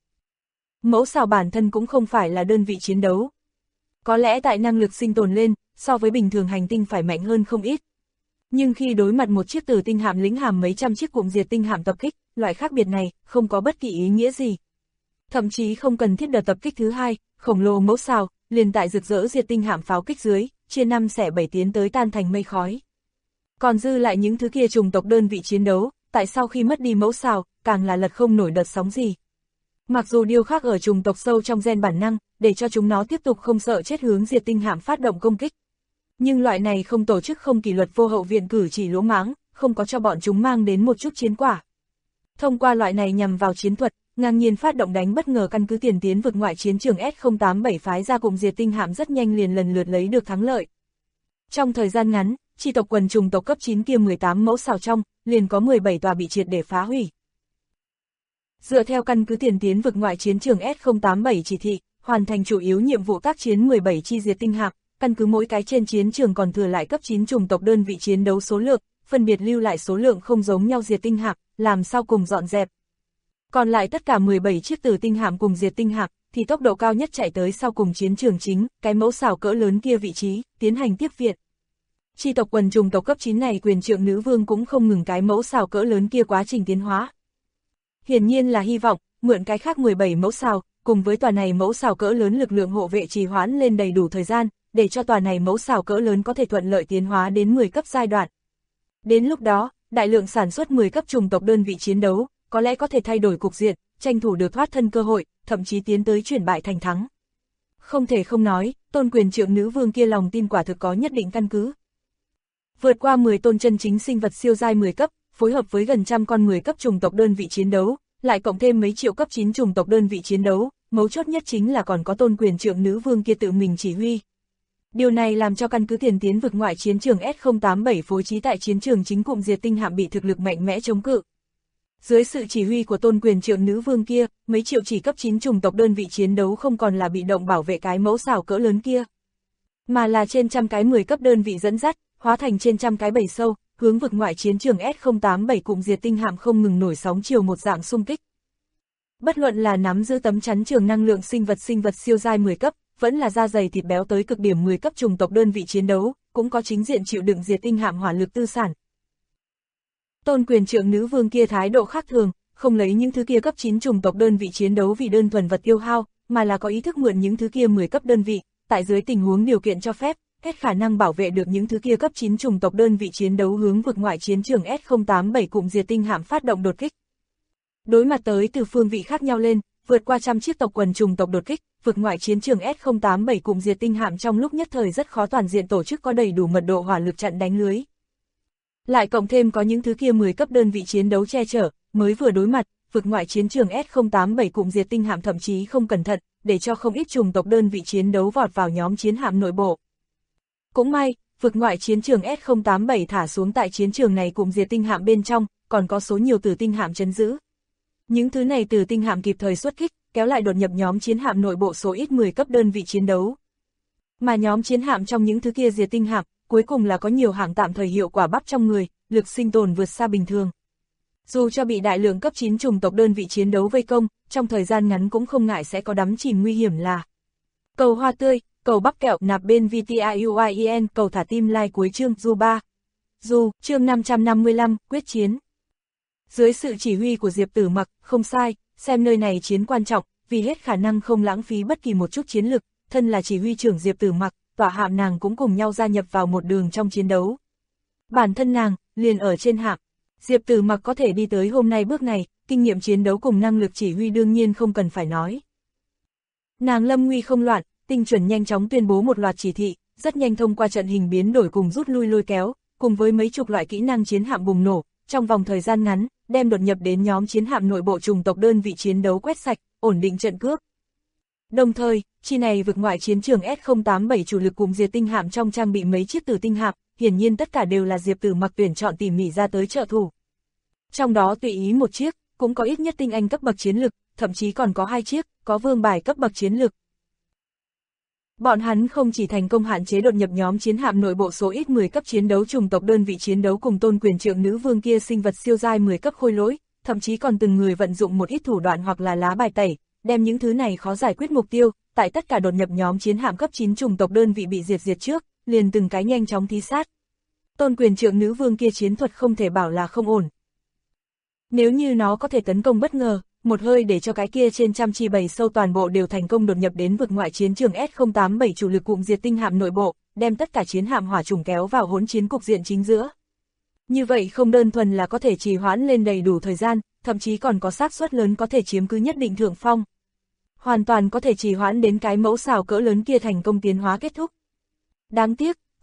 Mẫu xào bản thân cũng không phải là đơn vị chiến đấu. Có lẽ tại năng lực sinh tồn lên, so với bình thường hành tinh phải mạnh hơn không ít. Nhưng khi đối mặt một chiếc tử tinh hạm lĩnh hàm mấy trăm chiếc cụm diệt tinh hạm tập kích, loại khác biệt này không có bất kỳ ý nghĩa gì. Thậm chí không cần thiết đợt tập kích thứ hai, khổng lồ mẫu xào, liền tại rực rỡ diệt tinh hạm pháo kích dưới, chia 5 xẻ 7 tiến tới tan thành mây khói. Còn dư lại những thứ kia trùng tộc đơn vị chiến đấu, tại sau khi mất đi mẫu xào, càng là lật không nổi đợt sóng gì. Mặc dù điều khác ở trùng tộc sâu trong gen bản năng, để cho chúng nó tiếp tục không sợ chết hướng diệt tinh hạm phát động công kích. Nhưng loại này không tổ chức không kỷ luật vô hậu viện cử chỉ lỗ mãng, không có cho bọn chúng mang đến một chút chiến quả. Thông qua loại này nhằm vào chiến thuật, ngang nhiên phát động đánh bất ngờ căn cứ tiền tiến vực ngoại chiến trường S087 phái ra cùng diệt tinh hạm rất nhanh liền lần lượt lấy được thắng lợi. Trong thời gian ngắn, chi tộc quần trùng tộc cấp 9 kia 18 mẫu xào trong, liền có 17 tòa bị triệt để phá hủy. Dựa theo căn cứ tiền tiến vực ngoại chiến trường S087 chỉ thị, hoàn thành chủ yếu nhiệm vụ tác chiến 17 chi diệt tinh hạm, căn cứ mỗi cái trên chiến trường còn thừa lại cấp 9 chủng tộc đơn vị chiến đấu số lượng, phân biệt lưu lại số lượng không giống nhau diệt tinh hạm, làm sao cùng dọn dẹp. Còn lại tất cả 17 chiếc tử tinh hạm cùng diệt tinh hạm, thì tốc độ cao nhất chạy tới sau cùng chiến trường chính, cái mẫu xào cỡ lớn kia vị trí, tiến hành tiếp viện. Chi tộc quần trùng tộc cấp 9 này quyền trượng nữ vương cũng không ngừng cái mẫu xào cỡ lớn kia quá trình tiến hóa. Hiển nhiên là hy vọng, mượn cái khác 17 mẫu xào, cùng với tòa này mẫu xào cỡ lớn lực lượng hộ vệ trì hoãn lên đầy đủ thời gian, để cho tòa này mẫu xào cỡ lớn có thể thuận lợi tiến hóa đến 10 cấp giai đoạn. Đến lúc đó, đại lượng sản xuất 10 cấp chủng tộc đơn vị chiến đấu, có lẽ có thể thay đổi cục diện, tranh thủ được thoát thân cơ hội, thậm chí tiến tới chuyển bại thành thắng. Không thể không nói, tôn quyền trượng nữ vương kia lòng tin quả thực có nhất định căn cứ. Vượt qua 10 tôn chân chính sinh vật siêu giai 10 cấp, phối hợp với gần trăm con 10 cấp chủng tộc đơn vị chiến đấu, lại cộng thêm mấy triệu cấp 9 chủng tộc đơn vị chiến đấu, mấu chốt nhất chính là còn có tôn quyền trượng nữ vương kia tự mình chỉ huy. Điều này làm cho căn cứ tiền tiến vực ngoại chiến trường S087 phối trí tại chiến trường chính cụm diệt tinh hạm bị thực lực mạnh mẽ chống cự. Dưới sự chỉ huy của tôn quyền trượng nữ vương kia, mấy triệu chỉ cấp 9 chủng tộc đơn vị chiến đấu không còn là bị động bảo vệ cái mẫu xào cỡ lớn kia, mà là trên trăm cái 10 cấp đơn vị dẫn dắt, hóa thành trên trăm cái bầy sâu, hướng vực ngoại chiến trường S087 cụm diệt tinh hạm không ngừng nổi sóng chiều một dạng xung kích. Bất luận là nắm giữ tấm chắn trường năng lượng sinh vật siêu giai 10 cấp, vẫn là da dày thịt béo tới cực điểm 10 cấp chủng tộc đơn vị chiến đấu, cũng có chính diện chịu đựng diệt tinh hạm hỏa lực tư sản. Tôn quyền trượng nữ vương kia thái độ khác thường, không lấy những thứ kia cấp 9 chủng tộc đơn vị chiến đấu vì đơn thuần vật tiêu hao, mà là có ý thức mượn những thứ kia 10 cấp đơn vị, tại dưới tình huống điều kiện cho phép, hết khả năng bảo vệ được những thứ kia cấp 9 chủng tộc đơn vị chiến đấu hướng vực ngoại chiến trường S087 cụm diệt tinh hạm phát động đột kích. Đối mặt tới từ phương vị khác nhau lên, vượt qua trăm chiếc tộc quần chủng tộc đột kích, vực ngoại chiến trường S087 cụm diệt tinh hạm trong lúc nhất thời rất khó toàn diện tổ chức có đầy đủ mật độ hỏa lực chặn đánh lưới. Lại cộng thêm có những thứ kia 10 cấp đơn vị chiến đấu che chở, mới vừa đối mặt, vực ngoại chiến trường S087 cụm diệt tinh hạm thậm chí không cẩn thận, để cho không ít chủng tộc đơn vị chiến đấu vọt vào nhóm chiến hạm nội bộ. Cũng may, vực ngoại chiến trường S087 thả xuống tại chiến trường này cụm diệt tinh hạm bên trong, còn có số nhiều tử tinh hạm trấn giữ. Những thứ này tử tinh hạm kịp thời xuất kích, kéo lại đột nhập nhóm chiến hạm nội bộ số ít 10 cấp đơn vị chiến đấu. Mà nhóm chiến hạm trong những thứ kia diệt tinh hạm, cuối cùng là có nhiều hạng tạm thời hiệu quả bắp trong người, lực sinh tồn vượt xa bình thường. Dù cho bị đại lượng cấp 9 chủng tộc đơn vị chiến đấu vây công, trong thời gian ngắn cũng không ngại sẽ có đắm chìm nguy hiểm là cầu hoa tươi, cầu bắp kẹo nạp bên VTIUIEN, cầu thả tim like cuối chương Du 3. Du, chương 555, quyết chiến. Dưới sự chỉ huy của Diệp Tử Mặc, không sai, xem nơi này chiến quan trọng, vì hết khả năng không lãng phí bất kỳ một chút chiến lực, thân là chỉ huy trưởng Diệp Tử Mặc, tọa hạm nàng cũng cùng nhau gia nhập vào một đường trong chiến đấu. Bản thân nàng, liền ở trên hạm. Diệp Tử Mặc có thể đi tới hôm nay bước này, kinh nghiệm chiến đấu cùng năng lực chỉ huy đương nhiên không cần phải nói. Nàng lâm nguy không loạn, tinh chuẩn nhanh chóng tuyên bố một loạt chỉ thị, rất nhanh thông qua trận hình biến đổi cùng rút lui lôi kéo, cùng với mấy chục loại kỹ năng chiến hạm bùng nổ, trong vòng thời gian ngắn, đem đột nhập đến nhóm chiến hạm nội bộ chủng tộc đơn vị chiến đấu quét sạch, ổn định trận cước. Đồng thời, chi này vực ngoại chiến trường S087 chủ lực cùng diệt tinh hạm trong trang bị mấy chiếc tử tinh hạm, hiển nhiên tất cả đều là Diệp Tử Mặc tuyển chọn tỉ mỉ ra tới trợ thủ. Trong đó tùy ý một chiếc, cũng có ít nhất tinh anh cấp bậc chiến lực, thậm chí còn có 2 chiếc, có vương bài cấp bậc chiến lực. Bọn hắn không chỉ thành công hạn chế đột nhập nhóm chiến hạm nội bộ số ít 10 cấp chiến đấu chủng tộc đơn vị chiến đấu cùng tôn quyền trượng nữ vương kia sinh vật siêu giai 10 cấp khôi lỗi, thậm chí còn từng người vận dụng một ít thủ đoạn hoặc là lá bài tẩy, đem những thứ này khó giải quyết mục tiêu, tại tất cả đột nhập nhóm chiến hạm cấp 9 chủng tộc đơn vị bị diệt trước, liền từng cái nhanh chóng thí sát. Tôn quyền trượng nữ vương kia chiến thuật không thể bảo là không ổn. Nếu như nó có thể tấn công bất ngờ, một hơi để cho cái kia trên trăm chi bầy sâu toàn bộ đều thành công đột nhập đến vực ngoại chiến trường S087 chủ lực cụm diệt tinh hạm nội bộ, đem tất cả chiến hạm hỏa trùng kéo vào hỗn chiến cục diện chính giữa. Như vậy không đơn thuần là có thể trì hoãn lên đầy đủ thời gian, thậm chí còn có xác suất lớn có thể chiếm cứ nhất định thượng phong. Hoàn toàn có thể trì hoãn đến cái mẫu xào cỡ lớn kia thành công tiến hóa kết thúc. Đáng tiếc,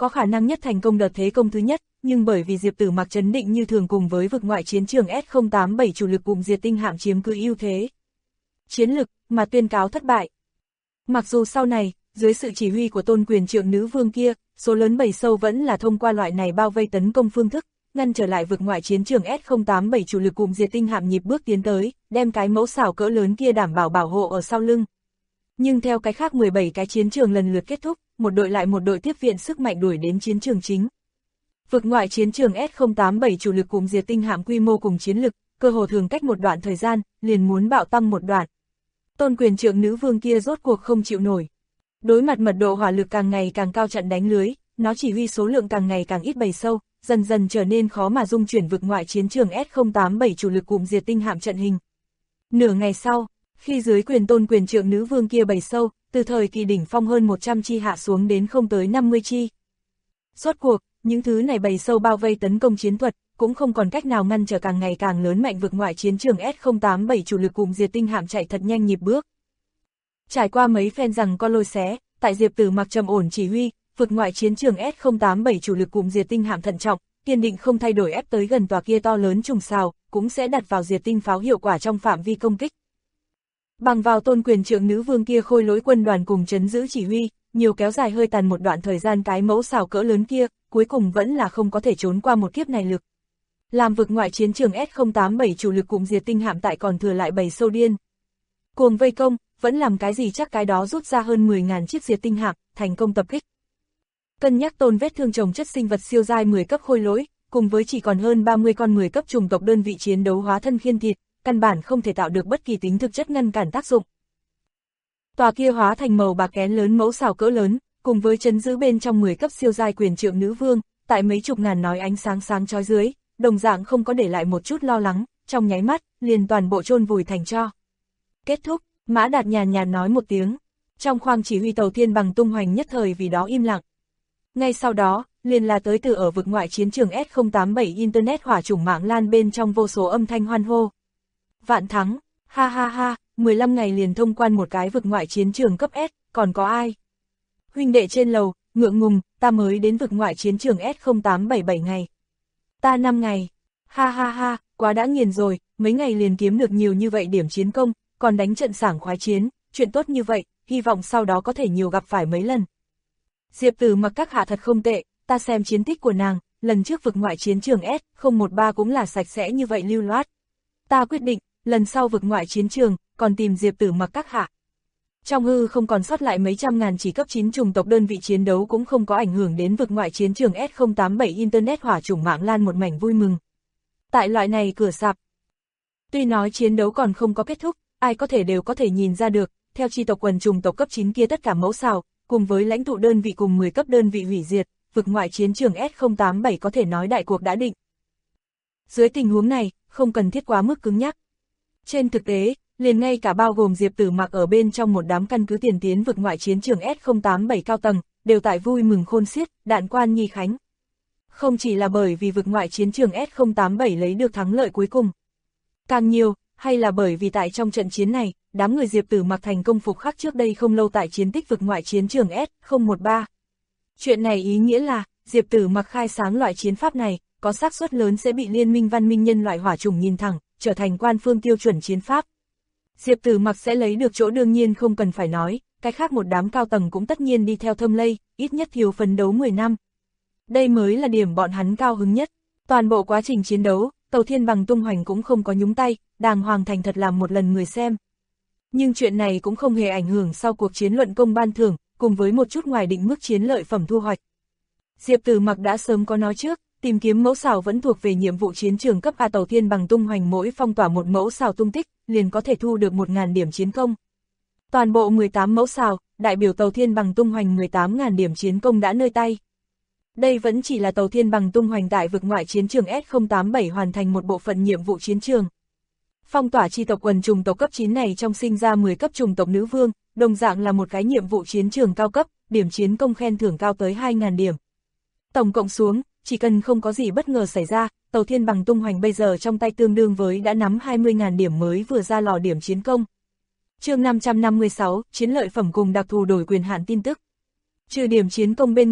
có khả năng nhất thành công đợt thế công thứ nhất, nhưng bởi vì Diệp Tử Mặc trấn định như thường cùng với vực ngoại chiến trường S087 chủ lực cùng diệt tinh hạm chiếm cứ ưu thế. Chiến lực mà tuyên cáo thất bại. Mặc dù sau này, dưới sự chỉ huy của tôn quyền trượng nữ vương kia, số lớn bầy sâu vẫn là thông qua loại này bao vây tấn công phương thức, ngăn trở lại vực ngoại chiến trường S087 chủ lực cùng diệt tinh hạm nhịp bước tiến tới, đem cái mẫu xảo cỡ lớn kia đảm bảo bảo hộ ở sau lưng. Nhưng theo cái khác 17 cái chiến trường lần lượt kết thúc, một đội lại một đội tiếp viện sức mạnh đuổi đến chiến trường chính. Vực ngoại chiến trường S087 chủ lực cùng diệt tinh hạm quy mô cùng chiến lực, cơ hồ thường cách một đoạn thời gian, liền muốn bạo tăng một đoạn. Tôn quyền trượng nữ vương kia rốt cuộc không chịu nổi. Đối mặt mật độ hỏa lực càng ngày càng cao trận đánh lưới, nó chỉ huy số lượng càng ngày càng ít bầy sâu, dần dần trở nên khó mà dung chuyển vực ngoại chiến trường S087 chủ lực cùng diệt tinh hạm trận hình. Nửa ngày sau, khi dưới quyền tôn quyền trượng nữ vương kia bầy sâu, từ thời kỳ đỉnh phong hơn 100 chi hạ xuống đến không tới 50 chi. Rốt cuộc, những thứ này bầy sâu bao vây tấn công chiến thuật, cũng không còn cách nào ngăn trở càng ngày càng lớn mạnh vực ngoại chiến trường S087 chủ lực cùng diệt tinh hạm chạy thật nhanh nhịp bước. Trải qua mấy phen rằng co lôi xé, tại Diệp Tử Mặc trầm ổn chỉ huy, vực ngoại chiến trường S087 chủ lực cùng diệt tinh hạm thận trọng, kiên định không thay đổi ép tới gần tòa kia to lớn trùng sào, cũng sẽ đặt vào diệt tinh pháo hiệu quả trong phạm vi công kích. Bằng vào tôn quyền trượng nữ vương kia khôi lỗi quân đoàn cùng trấn giữ chỉ huy, nhiều kéo dài hơi tàn một đoạn thời gian cái mẫu xào cỡ lớn kia, cuối cùng vẫn là không có thể trốn qua một kiếp này lực. Làm vực ngoại chiến trường S087 chủ lực cùng diệt tinh hạm tại còn thừa lại bầy sâu điên. Cuồng vây công, vẫn làm cái gì chắc cái đó rút ra hơn 10.000 chiếc diệt tinh hạm, thành công tập kích. Cân nhắc tôn vết thương trồng chất sinh vật siêu giai 10 cấp khôi lỗi, cùng với chỉ còn hơn 30 con 10 cấp chủng tộc đơn vị chiến đấu hóa thân khiên thịt, căn bản không thể tạo được bất kỳ tính thực chất ngăn cản tác dụng. Tòa kia hóa thành màu bạc kén lớn mẫu xào cỡ lớn, cùng với trấn giữ bên trong 10 cấp siêu giai quyền trượng nữ vương, tại mấy chục ngàn nói ánh sáng sáng chói dưới, đồng dạng không có để lại một chút lo lắng, trong nháy mắt, liền toàn bộ chôn vùi thành tro. Kết thúc, Mã Đạt nhàn nhạt nói một tiếng, trong khoang chỉ huy tàu thiên bằng tung hoành nhất thời vì đó im lặng. Ngay sau đó, liền là tới từ ở vực ngoại chiến trường S087 Internet hỏa chủng mạng lan bên trong vô số âm thanh hoan hô. Vạn thắng, ha ha ha, 15 ngày liền thông quan một cái vực ngoại chiến trường cấp S, còn có ai? Huynh đệ trên lầu, ngượng ngùng, ta mới đến vực ngoại chiến trường S0877 ngày. Ta 5 ngày, ha ha ha, quá đã nghiền rồi, mấy ngày liền kiếm được nhiều như vậy điểm chiến công, còn đánh trận sảng khoái chiến, chuyện tốt như vậy, hy vọng sau đó có thể nhiều gặp phải mấy lần. Diệp Tử Mặc các hạ thật không tệ, ta xem chiến tích của nàng, lần trước vực ngoại chiến trường S013 cũng là sạch sẽ như vậy lưu loát. Ta quyết định, lần sau vực ngoại chiến trường, còn tìm Diệp Tử Mặc các hạ. Trong hư không còn sót lại mấy trăm ngàn chỉ cấp 9 chủng tộc đơn vị chiến đấu cũng không có ảnh hưởng đến vực ngoại chiến trường S087 Internet hỏa chủng mạng lan một mảnh vui mừng. Tại loại này cửa sạp, tuy nói chiến đấu còn không có kết thúc, ai có thể đều có thể nhìn ra được, theo chi tộc quần chủng tộc cấp 9 kia tất cả mẫu xào, cùng với lãnh tụ đơn vị cùng 10 cấp đơn vị hủy diệt, vực ngoại chiến trường S087 có thể nói đại cuộc đã định. Dưới tình huống này, không cần thiết quá mức cứng nhắc. Trên thực tế, liền ngay cả bao gồm Diệp Tử Mặc ở bên trong một đám căn cứ tiền tiến vực ngoại chiến trường S087 cao tầng, đều tại vui mừng khôn xiết, đạn quan nhi khánh. Không chỉ là bởi vì vực ngoại chiến trường S087 lấy được thắng lợi cuối cùng. Càng nhiều, hay là bởi vì tại trong trận chiến này, đám người Diệp Tử Mặc thành công phục khắc trước đây không lâu tại chiến tích vực ngoại chiến trường S013. Chuyện này ý nghĩa là, Diệp Tử Mặc khai sáng loại chiến pháp này, có xác suất lớn sẽ bị liên minh văn minh nhân loại hỏa chủng nhìn thẳng, trở thành quan phương tiêu chuẩn chiến pháp. Diệp Tử Mặc sẽ lấy được chỗ đương nhiên không cần phải nói, cái khác một đám cao tầng cũng tất nhiên đi theo thâm lây, ít nhất thiếu phấn đấu 10 năm. Đây mới là điểm bọn hắn cao hứng nhất. Toàn bộ quá trình chiến đấu, tàu thiên bằng tung hoành cũng không có nhúng tay, đàng hoàng thành thật làm một lần người xem. Nhưng chuyện này cũng không hề ảnh hưởng sau cuộc chiến luận công ban thưởng, cùng với một chút ngoài định mức chiến lợi phẩm thu hoạch. Diệp Tử Mặc đã sớm có nói trước, tìm kiếm mẫu xào vẫn thuộc về nhiệm vụ chiến trường cấp A tàu thiên bằng tung hoành mỗi phong tỏa một mẫu xào tung tích, liền có thể thu được 1.000 điểm chiến công. Toàn bộ 18 mẫu xào, đại biểu tàu thiên bằng tung hoành 18.000 điểm chiến công đã nơi tay. Đây vẫn chỉ là tàu thiên bằng tung hoành tại vực ngoại chiến trường S087 hoàn thành một bộ phận nhiệm vụ chiến trường. Phong tỏa chi tộc quần trùng tộc cấp 9 này trong sinh ra 10 cấp trùng tộc nữ vương, đồng dạng là một cái nhiệm vụ chiến trường cao cấp, điểm chiến công khen thưởng cao tới 2.000 điểm. Tổng cộng xuống, chỉ cần không có gì bất ngờ xảy ra, tàu thiên bằng tung hoành bây giờ trong tay tương đương với đã nắm 20.000 điểm mới vừa ra lò điểm chiến công. Chương 556, chiến lợi phẩm cùng đặc thù đổi quyền hạn tin tức. Trừ điểm chiến công bên ngoài,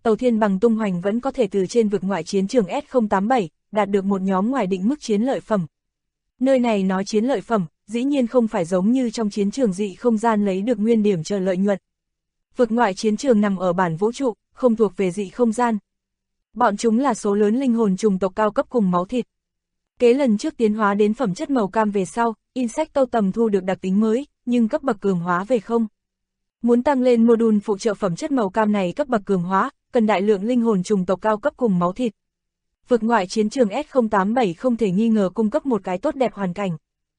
Tàu Thiên Bằng tung hoành vẫn có thể từ trên vực ngoại chiến trường S087, đạt được một nhóm ngoài định mức chiến lợi phẩm. Nơi này nói chiến lợi phẩm, dĩ nhiên không phải giống như trong chiến trường dị không gian lấy được nguyên điểm chờ lợi nhuận. Vực ngoại chiến trường nằm ở bản vũ trụ, không thuộc về dị không gian. Bọn chúng là số lớn linh hồn chủng tộc cao cấp cùng máu thịt. Kế lần trước tiến hóa đến phẩm chất màu cam về sau, Insecto tầm thu được đặc tính mới, nhưng cấp bậc cường hóa về không. Muốn tăng lên module phụ trợ phẩm chất màu cam này cấp bậc cường hóa, cần đại lượng linh hồn chủng tộc cao cấp cùng máu thịt. Vực ngoại chiến trường S087 không thể nghi ngờ cung cấp một cái tốt đẹp hoàn cảnh.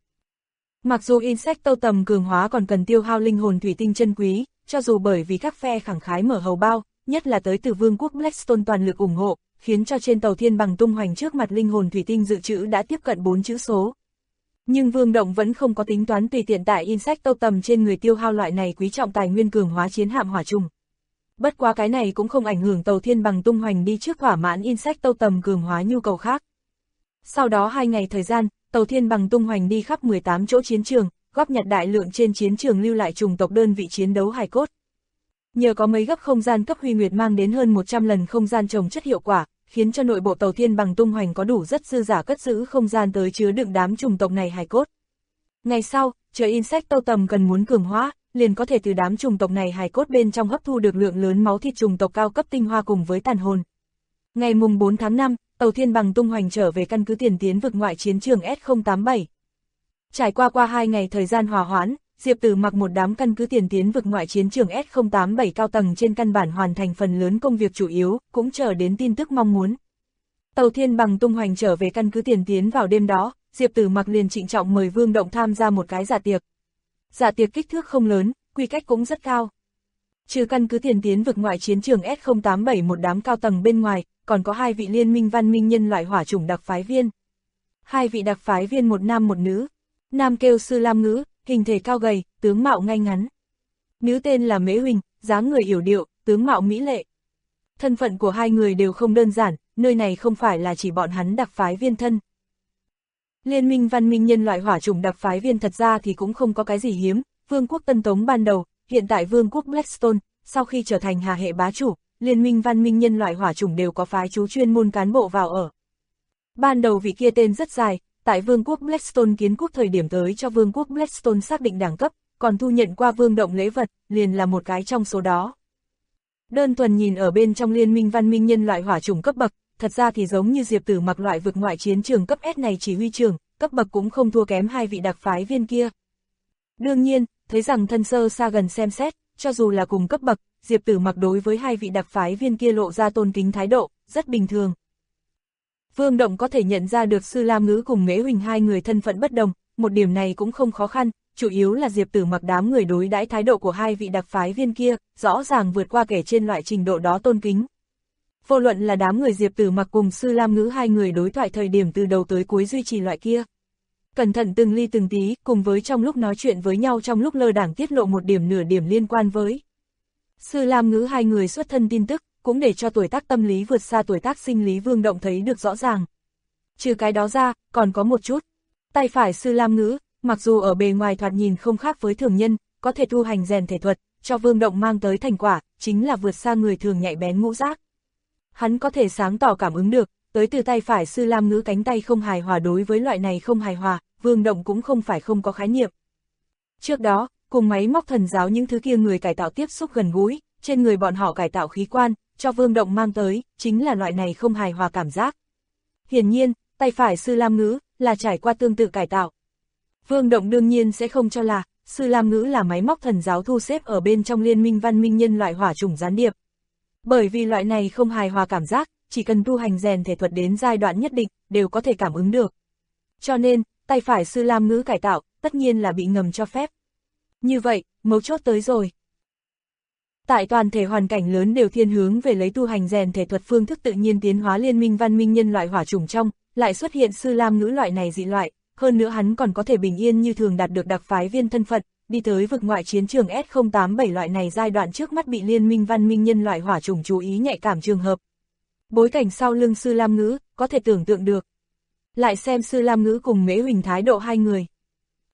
Mặc dù Insecto tầm cường hóa còn cần tiêu hao linh hồn thủy tinh chân quý, cho dù bởi vì các phe khẳng khái mở hầu bao, nhất là tới từ vương quốc Blackstone toàn lực ủng hộ, khiến cho trên tàu Thiên Bằng tung hoành trước mặt linh hồn thủy tinh dự trữ đã tiếp cận 4 chữ số. Nhưng Vương Động vẫn không có tính toán tùy tiện tại Insecto tầm trên người tiêu hao loại này quý trọng tài nguyên cường hóa chiến hạm hỏa trùng. Bất quá cái này cũng không ảnh hưởng tàu Thiên Bằng tung hoành đi trước thỏa mãn Insecto tầm cường hóa nhu cầu khác. Sau đó 2 ngày thời gian, tàu Thiên Bằng tung hoành đi khắp 18 chỗ chiến trường, góp nhặt đại lượng trên chiến trường lưu lại chủng tộc đơn vị chiến đấu hài cốt. Nhờ có mấy gấp không gian cấp huy nguyệt mang đến hơn 100 lần không gian trồng chất hiệu quả, khiến cho nội bộ tàu Thiên Bằng tung hoành có đủ rất dư giả cất giữ không gian tới chứa đựng đám chủng tộc này hài cốt. Ngày sau, chờ Insecto tầm cần muốn cường hóa, liền có thể từ đám chủng tộc này hài cốt bên trong hấp thu được lượng lớn máu thịt chủng tộc cao cấp tinh hoa cùng với tàn hồn. Ngày mùng 4 tháng 5, tàu Thiên Bằng tung hoành trở về căn cứ tiền tiến vực ngoại chiến trường S087. Trải qua 2 ngày thời gian hòa hoãn, Diệp Tử Mặc một đám căn cứ tiền tiến vực ngoại chiến trường S087 cao tầng trên căn bản hoàn thành phần lớn công việc chủ yếu, cũng chờ đến tin tức mong muốn. Tàu Thiên Bằng tung hoành trở về căn cứ tiền tiến vào đêm đó, Diệp Tử Mặc liền trịnh trọng mời Vương Động tham gia một cái dạ tiệc. Dạ tiệc kích thước không lớn, quy cách cũng rất cao. Trừ căn cứ tiền tiến vực ngoại chiến trường S087 một đám cao tầng bên ngoài, còn có 2 vị liên minh văn minh nhân loại hỏa chủng đặc phái viên. 2 vị đặc phái viên một nam một nữ. Nam kêu Sư Lam Ngữ, hình thể cao gầy, tướng mạo ngay ngắn. Nữ tên là Mễ Huỳnh, dáng người yểu điệu, tướng mạo mỹ lệ. Thân phận của 2 người đều không đơn giản, nơi này không phải là chỉ bọn hắn đặc phái viên thân. Liên minh văn minh nhân loại hỏa chủng đặc phái viên thật ra thì cũng không có cái gì hiếm, vương quốc Tân Tống ban đầu, hiện tại vương quốc Blackstone, sau khi trở thành hà hệ bá chủ, liên minh văn minh nhân loại hỏa chủng đều có phái chú chuyên môn cán bộ vào ở. Ban đầu vị kia tên rất dài, tại vương quốc Blackstone kiến quốc thời điểm tới cho vương quốc Blackstone xác định đẳng cấp, còn thu nhận qua Vương Động lễ vật, liền là một cái trong số đó. Đơn thuần nhìn ở bên trong liên minh văn minh nhân loại hỏa chủng cấp bậc, thật ra thì giống như Diệp Tử Mặc loại vực ngoại chiến trường cấp S này chỉ huy trưởng, cấp bậc cũng không thua kém 2 vị đặc phái viên kia. Đương nhiên, thấy rằng thân sơ xa gần xem xét, cho dù là cùng cấp bậc, Diệp Tử Mặc đối với 2 vị đặc phái viên kia lộ ra tôn kính thái độ, rất bình thường. Vương Động có thể nhận ra được Sư Lam Ngữ cùng Mễ Huỳnh 2 người thân phận bất đồng, một điểm này cũng không khó khăn, chủ yếu là Diệp Tử Mặc đám người đối đãi thái độ của 2 vị đặc phái viên kia, rõ ràng vượt qua kể trên loại trình độ đó tôn kính. Vô luận là đám người Diệp Tử Mặc cùng Sư Lam Ngữ 2 người đối thoại thời điểm từ đầu tới cuối duy trì loại kia. Cẩn thận từng ly từng tí, cùng với trong lúc nói chuyện với nhau trong lúc lơ đãng tiết lộ một điểm nửa điểm liên quan với Sư Lam Ngữ 2 người xuất thân tin tức, cũng để cho tuổi tác tâm lý vượt xa tuổi tác sinh lý Vương Động thấy được rõ ràng. Trừ cái đó ra, còn có một chút. Tay phải Sư Lam Ngữ, mặc dù ở bề ngoài thoạt nhìn không khác với thường nhân, có thể tu hành rèn thể thuật, cho Vương Động mang tới thành quả, chính là vượt xa người thường nhạy bén ngũ giác. Hắn có thể sáng tỏ cảm ứng được, tới từ tay phải Sư Lam Ngữ cánh tay không hài hòa đối với loại này không hài hòa, Vương Động cũng không phải không có khái niệm. Trước đó, cùng máy móc thần giáo những thứ kia người cải tạo tiếp xúc gần gũi, trên người bọn họ cải tạo khí quan, cho Vương Động mang tới, chính là loại này không hài hòa cảm giác. Hiển nhiên, tay phải Sư Lam Ngữ, là trải qua tương tự cải tạo. Vương Động đương nhiên sẽ không cho là, Sư Lam Ngữ là máy móc thần giáo thu xếp ở bên trong liên minh văn minh nhân loại hỏa chủng gián điệp. Bởi vì loại này không hài hòa cảm giác, chỉ cần tu hành rèn thể thuật đến giai đoạn nhất định, đều có thể cảm ứng được. Cho nên, tay phải Sư Lam Ngữ cải tạo, tất nhiên là bị ngầm cho phép. Như vậy, mấu chốt tới rồi. Tại toàn thể hoàn cảnh lớn đều thiên hướng về lấy tu hành rèn thể thuật phương thức tự nhiên tiến hóa liên minh văn minh nhân loại hỏa chủng trong, lại xuất hiện Sư Lam Ngữ loại này dị loại, hơn nữa hắn còn có thể bình yên như thường đạt được đặc phái viên thân phận, đi tới vực ngoại chiến trường S087 loại này giai đoạn trước mắt bị liên minh văn minh nhân loại hỏa chủng chú ý nhạy cảm trường hợp. Bối cảnh sau lưng Sư Lam Ngữ, có thể tưởng tượng được. Lại xem Sư Lam Ngữ cùng Mễ Huỳnh thái độ 2 người.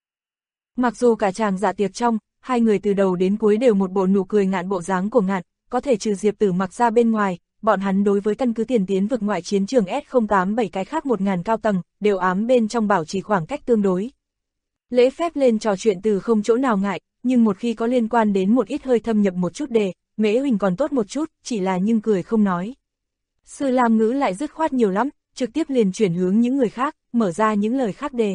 Mặc dù cả chàng dạ tiệc trong, 2 người từ đầu đến cuối đều một bộ nụ cười ngạn bộ dáng của ngạn, có thể trừ Diệp Tử Mặc ra bên ngoài, bọn hắn đối với căn cứ tiền tiến vực ngoại chiến trường S087 cái khác 1000 cao tầng, đều ám bên trong bảo trì khoảng cách tương đối. Lễ phép lên trò chuyện từ không chỗ nào ngại, nhưng một khi có liên quan đến một ít hơi thâm nhập một chút đề, Mễ Huỳnh còn tốt một chút, chỉ là nhưng cười không nói. Sư Lam Ngữ lại dứt khoát nhiều lắm, trực tiếp liền chuyển hướng những người khác, mở ra những lời khác đề.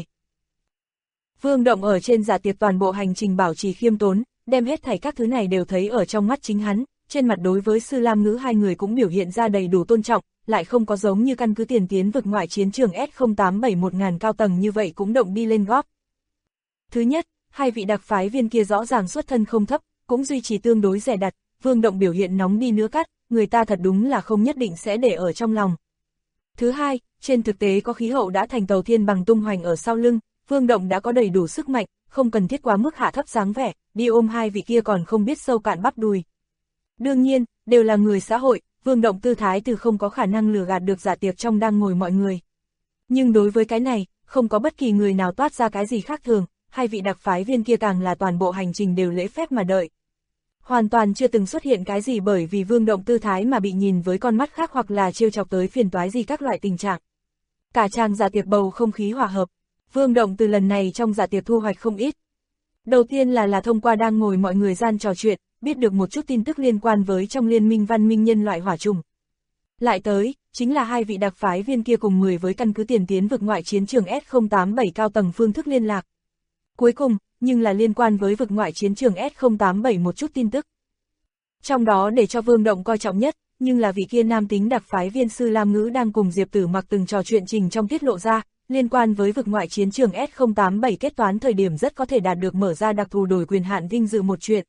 Vương Động ở trên dạ tiệc toàn bộ hành trình bảo trì khiêm tốn, đem hết thảy các thứ này đều thấy ở trong mắt chính hắn, trên mặt đối với Sư Lam Ngữ hai người cũng biểu hiện ra đầy đủ tôn trọng, lại không có giống như căn cứ tiền tiến vực ngoại chiến trường S087 1000 cao tầng như vậy cũng động đi lên góp. Thứ nhất, hai vị đặc phái viên kia rõ ràng xuất thân không thấp, cũng duy trì tương đối rẻ đặt, Vương Động biểu hiện nóng đi nữa cắt, người ta thật đúng là không nhất định sẽ để ở trong lòng. Thứ hai, trên thực tế có khí hậu đã thành tàu thiên bằng tung hoành ở sau lưng, Vương Động đã có đầy đủ sức mạnh, không cần thiết quá mức hạ thấp dáng vẻ, đi ôm hai vị kia còn không biết sâu cạn bắp đùi. Đương nhiên, đều là người xã hội, Vương Động tư thái từ không có khả năng lừa gạt được dạ tiệc trong đang ngồi mọi người. Nhưng đối với cái này, không có bất kỳ người nào toát ra cái gì khác thường, hai vị đặc phái viên kia càng là toàn bộ hành trình đều lễ phép mà đợi. Hoàn toàn chưa từng xuất hiện cái gì bởi vì Vương Động tư thái mà bị nhìn với con mắt khác hoặc là trêu chọc tới phiền toái gì các loại tình trạng. Cả tràng dạ tiệc bầu không khí hòa hợp, Vương Động từ lần này trong dạ tiệc thu hoạch không ít. Đầu tiên là thông qua đang ngồi mọi người gian trò chuyện, biết được một chút tin tức liên quan với trong liên minh văn minh nhân loại hỏa trùng. Lại tới, chính là hai vị đặc phái viên kia cùng 10 với căn cứ tiền tiến vực ngoại chiến trường S087 cao tầng phương thức liên lạc. Cuối cùng, nhưng là liên quan với vực ngoại chiến trường S087 một chút tin tức. Trong đó để cho Vương Động coi trọng nhất, nhưng là vị kia nam tính đặc phái viên Sư Lam Ngữ đang cùng Diệp Tử Mặc từng trò chuyện trình trong tiết lộ ra, liên quan với vực ngoại chiến trường S087 kết toán thời điểm rất có thể đạt được mở ra đặc thù đổi quyền hạn vinh dự một chuyện.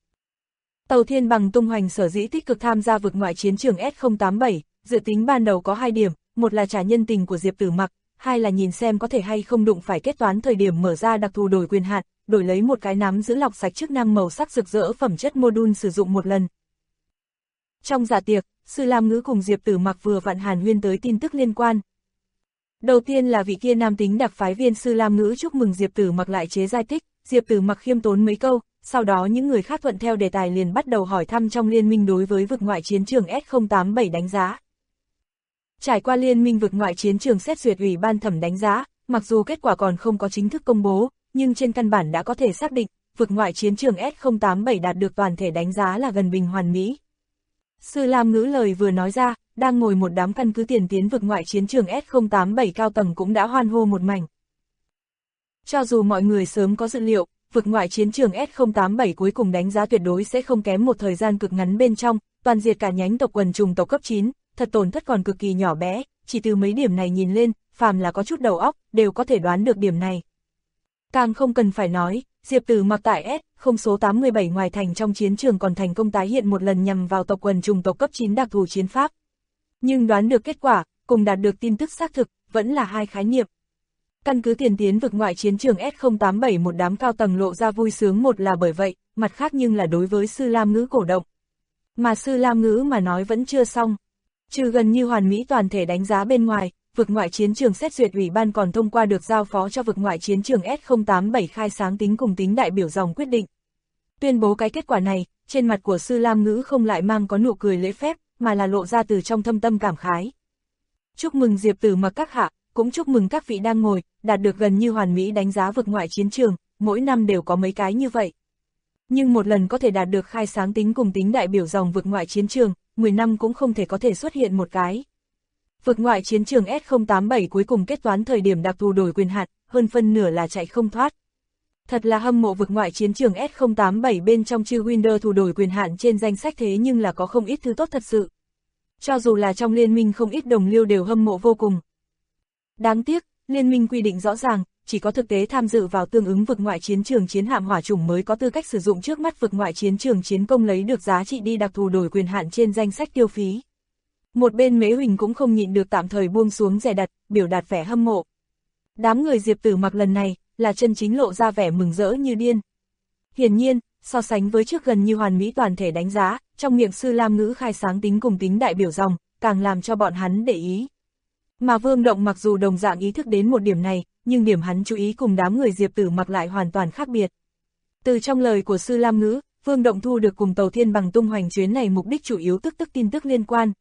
Tàu thiên bằng tung hoành sở dĩ tích cực tham gia vực ngoại chiến trường S087, dự tính ban đầu có 2 điểm, một là trả nhân tình của Diệp Tử Mặc, hai là nhìn xem có thể hay không đụng phải kết toán thời điểm mở ra đặc thù đổi quyền hạn, đổi lấy một cái nắm giữ lọc sạch chức năng màu sắc rực rỡ phẩm chất module sử dụng một lần. Trong dạ tiệc, Sư Lam Ngữ cùng Diệp Tử Mặc vừa vặn hàn huyên tới tin tức liên quan. Đầu tiên là vị kia nam tính đặc phái viên Sư Lam Ngữ chúc mừng Diệp Tử Mặc lại chế giai tích, Diệp Tử Mặc khiêm tốn mấy câu, sau đó những người khác thuận theo đề tài liền bắt đầu hỏi thăm trong liên minh đối với vực ngoại chiến trường S087 đánh giá. Trải qua liên minh vực ngoại chiến trường xét duyệt ủy ban thẩm đánh giá, mặc dù kết quả còn không có chính thức công bố, nhưng trên căn bản đã có thể xác định, vực ngoại chiến trường S087 đạt được toàn thể đánh giá là gần bình hoàn mỹ. Sư Lam Ngữ lời vừa nói ra, đang ngồi một đám căn cứ tiền tiến vực ngoại chiến trường S087 cao tầng cũng đã hoan hô một mảnh. Cho dù mọi người sớm có dự liệu, vực ngoại chiến trường S087 cuối cùng đánh giá tuyệt đối sẽ không kém một thời gian cực ngắn bên trong, toàn diệt cả nhánh tộc quần trùng tộc cấp 9, thật tổn thất còn cực kỳ nhỏ bé, chỉ từ mấy điểm này nhìn lên, phàm là có chút đầu óc, đều có thể đoán được điểm này. Càng không cần phải nói, Diệp Tử Mặc tại không số 87 ngoài thành trong chiến trường còn thành công tái hiện một lần nhằm vào tộc quần trùng tộc cấp 9 đặc thù chiến pháp. Nhưng đoán được kết quả, cùng đạt được tin tức xác thực, vẫn là hai khái niệm. Căn cứ tiền tiến vực ngoại chiến trường S087 một đám cao tầng lộ ra vui sướng, một là bởi vậy, mặt khác nhưng là đối với Sư Lam Ngữ cổ động. Mà Sư Lam Ngữ mà nói vẫn chưa xong. Trừ gần như hoàn mỹ toàn thể đánh giá bên ngoài, vực ngoại chiến trường xét duyệt ủy ban còn thông qua được giao phó cho vực ngoại chiến trường S087 khai sáng tính cùng tính đại biểu dòng quyết định. Tuyên bố cái kết quả này, trên mặt của Sư Lam Ngữ không lại mang có nụ cười lễ phép, mà là lộ ra từ trong thâm tâm cảm khái. Chúc mừng Diệp Tử Mặc các hạ, cũng chúc mừng các vị đang ngồi, đạt được gần như hoàn mỹ đánh giá vực ngoại chiến trường, mỗi năm đều có mấy cái như vậy. Nhưng một lần có thể đạt được khai sáng tính cùng tính đại biểu dòng vực ngoại chiến trường, 10 năm cũng không thể có thể xuất hiện một cái. Vực ngoại chiến trường S087 cuối cùng kết toán thời điểm đặc thù đổi quyền hạn, hơn phân nửa là chạy không thoát. Thật là hâm mộ vực ngoại chiến trường S087 bên trong chư Winder thù đổi quyền hạn trên danh sách, thế nhưng là có không ít thứ tốt thật sự. Cho dù là trong liên minh không ít đồng liêu đều hâm mộ vô cùng. Đáng tiếc, liên minh quy định rõ ràng, chỉ có thực tế tham dự vào tương ứng vực ngoại chiến trường chiến hạm hỏa chủng mới có tư cách sử dụng trước mắt vực ngoại chiến trường chiến công lấy được giá trị đi đặc thù đổi quyền hạn trên danh sách tiêu phí. Một bên Mễ Huỳnh cũng không nhịn được tạm thời buông xuống dè đặt, biểu đạt vẻ hâm mộ. Đám người Diệp Tử Mặc lần này, là chân chính lộ ra vẻ mừng rỡ như điên. Hiển nhiên, so sánh với trước gần như hoàn mỹ toàn thể đánh giá, trong miệng Sư Lam Ngữ khai sáng tính cùng tính đại biểu dòng, càng làm cho bọn hắn để ý. Mà Vương Động mặc dù đồng dạng ý thức đến một điểm này, nhưng điểm hắn chú ý cùng đám người Diệp Tử Mặc lại hoàn toàn khác biệt. Từ trong lời của Sư Lam Ngữ, Vương Động thu được cùng Tàu Thiên Bằng tung hoành chuyến này mục đích chủ yếu tức tin tức liên quan.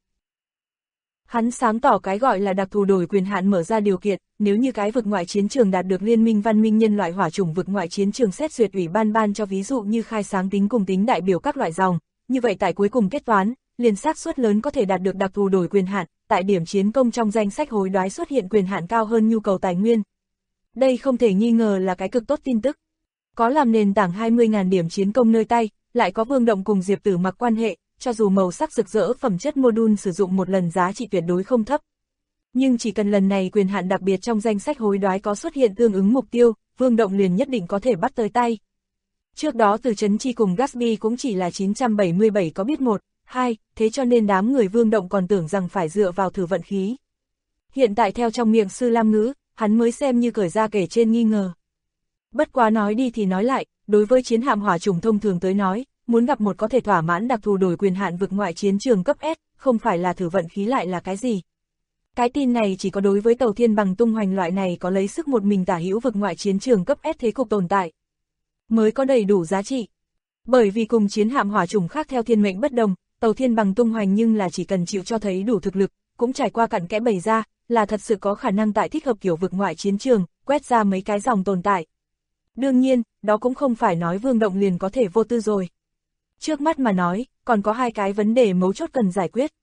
Hắn sáng tỏ cái gọi là đặc thù đổi quyền hạn mở ra điều kiện, nếu như cái vực ngoại chiến trường đạt được Liên minh văn minh nhân loại hỏa chủng vực ngoại chiến trường xét duyệt ủy ban cho ví dụ như khai sáng tính cùng tính đại biểu các loại dòng, như vậy tại cuối cùng kết toán, liền xác suất lớn có thể đạt được đặc thù đổi quyền hạn, tại điểm chiến công trong danh sách hối đoái xuất hiện quyền hạn cao hơn nhu cầu tài nguyên. Đây không thể nghi ngờ là cái cực tốt tin tức. Có làm nền tảng 20.000 điểm chiến công nơi tay, lại có Vương Động cùng Diệp Tử Mặc quan hệ, cho dù màu sắc rực rỡ phẩm chất module sử dụng một lần giá trị tuyệt đối không thấp. Nhưng chỉ cần lần này quyền hạn đặc biệt trong danh sách hối đoái có xuất hiện tương ứng mục tiêu, Vương Động liền nhất định có thể bắt tới tay. Trước đó từ Trấn Chi cùng Gatsby cũng chỉ là 977 có biết 1, 2, thế cho nên đám người Vương Động còn tưởng rằng phải dựa vào thử vận khí. Hiện tại theo trong miệng Sư Lam Ngữ, hắn mới xem như cởi ra kể trên nghi ngờ. Bất quá nói đi thì nói lại, đối với chiến hạm hỏa chủng thông thường tới nói, muốn gặp một có thể thỏa mãn đặc thù đổi quyền hạn vực ngoại chiến trường cấp S, không phải là thử vận khí lại là cái gì. Cái tin này chỉ có đối với Tàu Thiên Bằng tung hoành loại này có lấy sức một mình tả hữu vực ngoại chiến trường cấp S thế cục tồn tại, mới có đầy đủ giá trị. Bởi vì cùng chiến hạm hỏa chủng khác theo thiên mệnh bất đồng, Tàu Thiên Bằng tung hoành nhưng là chỉ cần chịu cho thấy đủ thực lực, cũng trải qua cặn kẽ bày ra, là thật sự có khả năng tại thích hợp kiểu vực ngoại chiến trường, quét ra mấy cái dòng tồn tại. Đương nhiên, đó cũng không phải nói Vương Động liền có thể vô tư rồi. Trước mắt mà nói, còn có hai cái vấn đề mấu chốt cần giải quyết.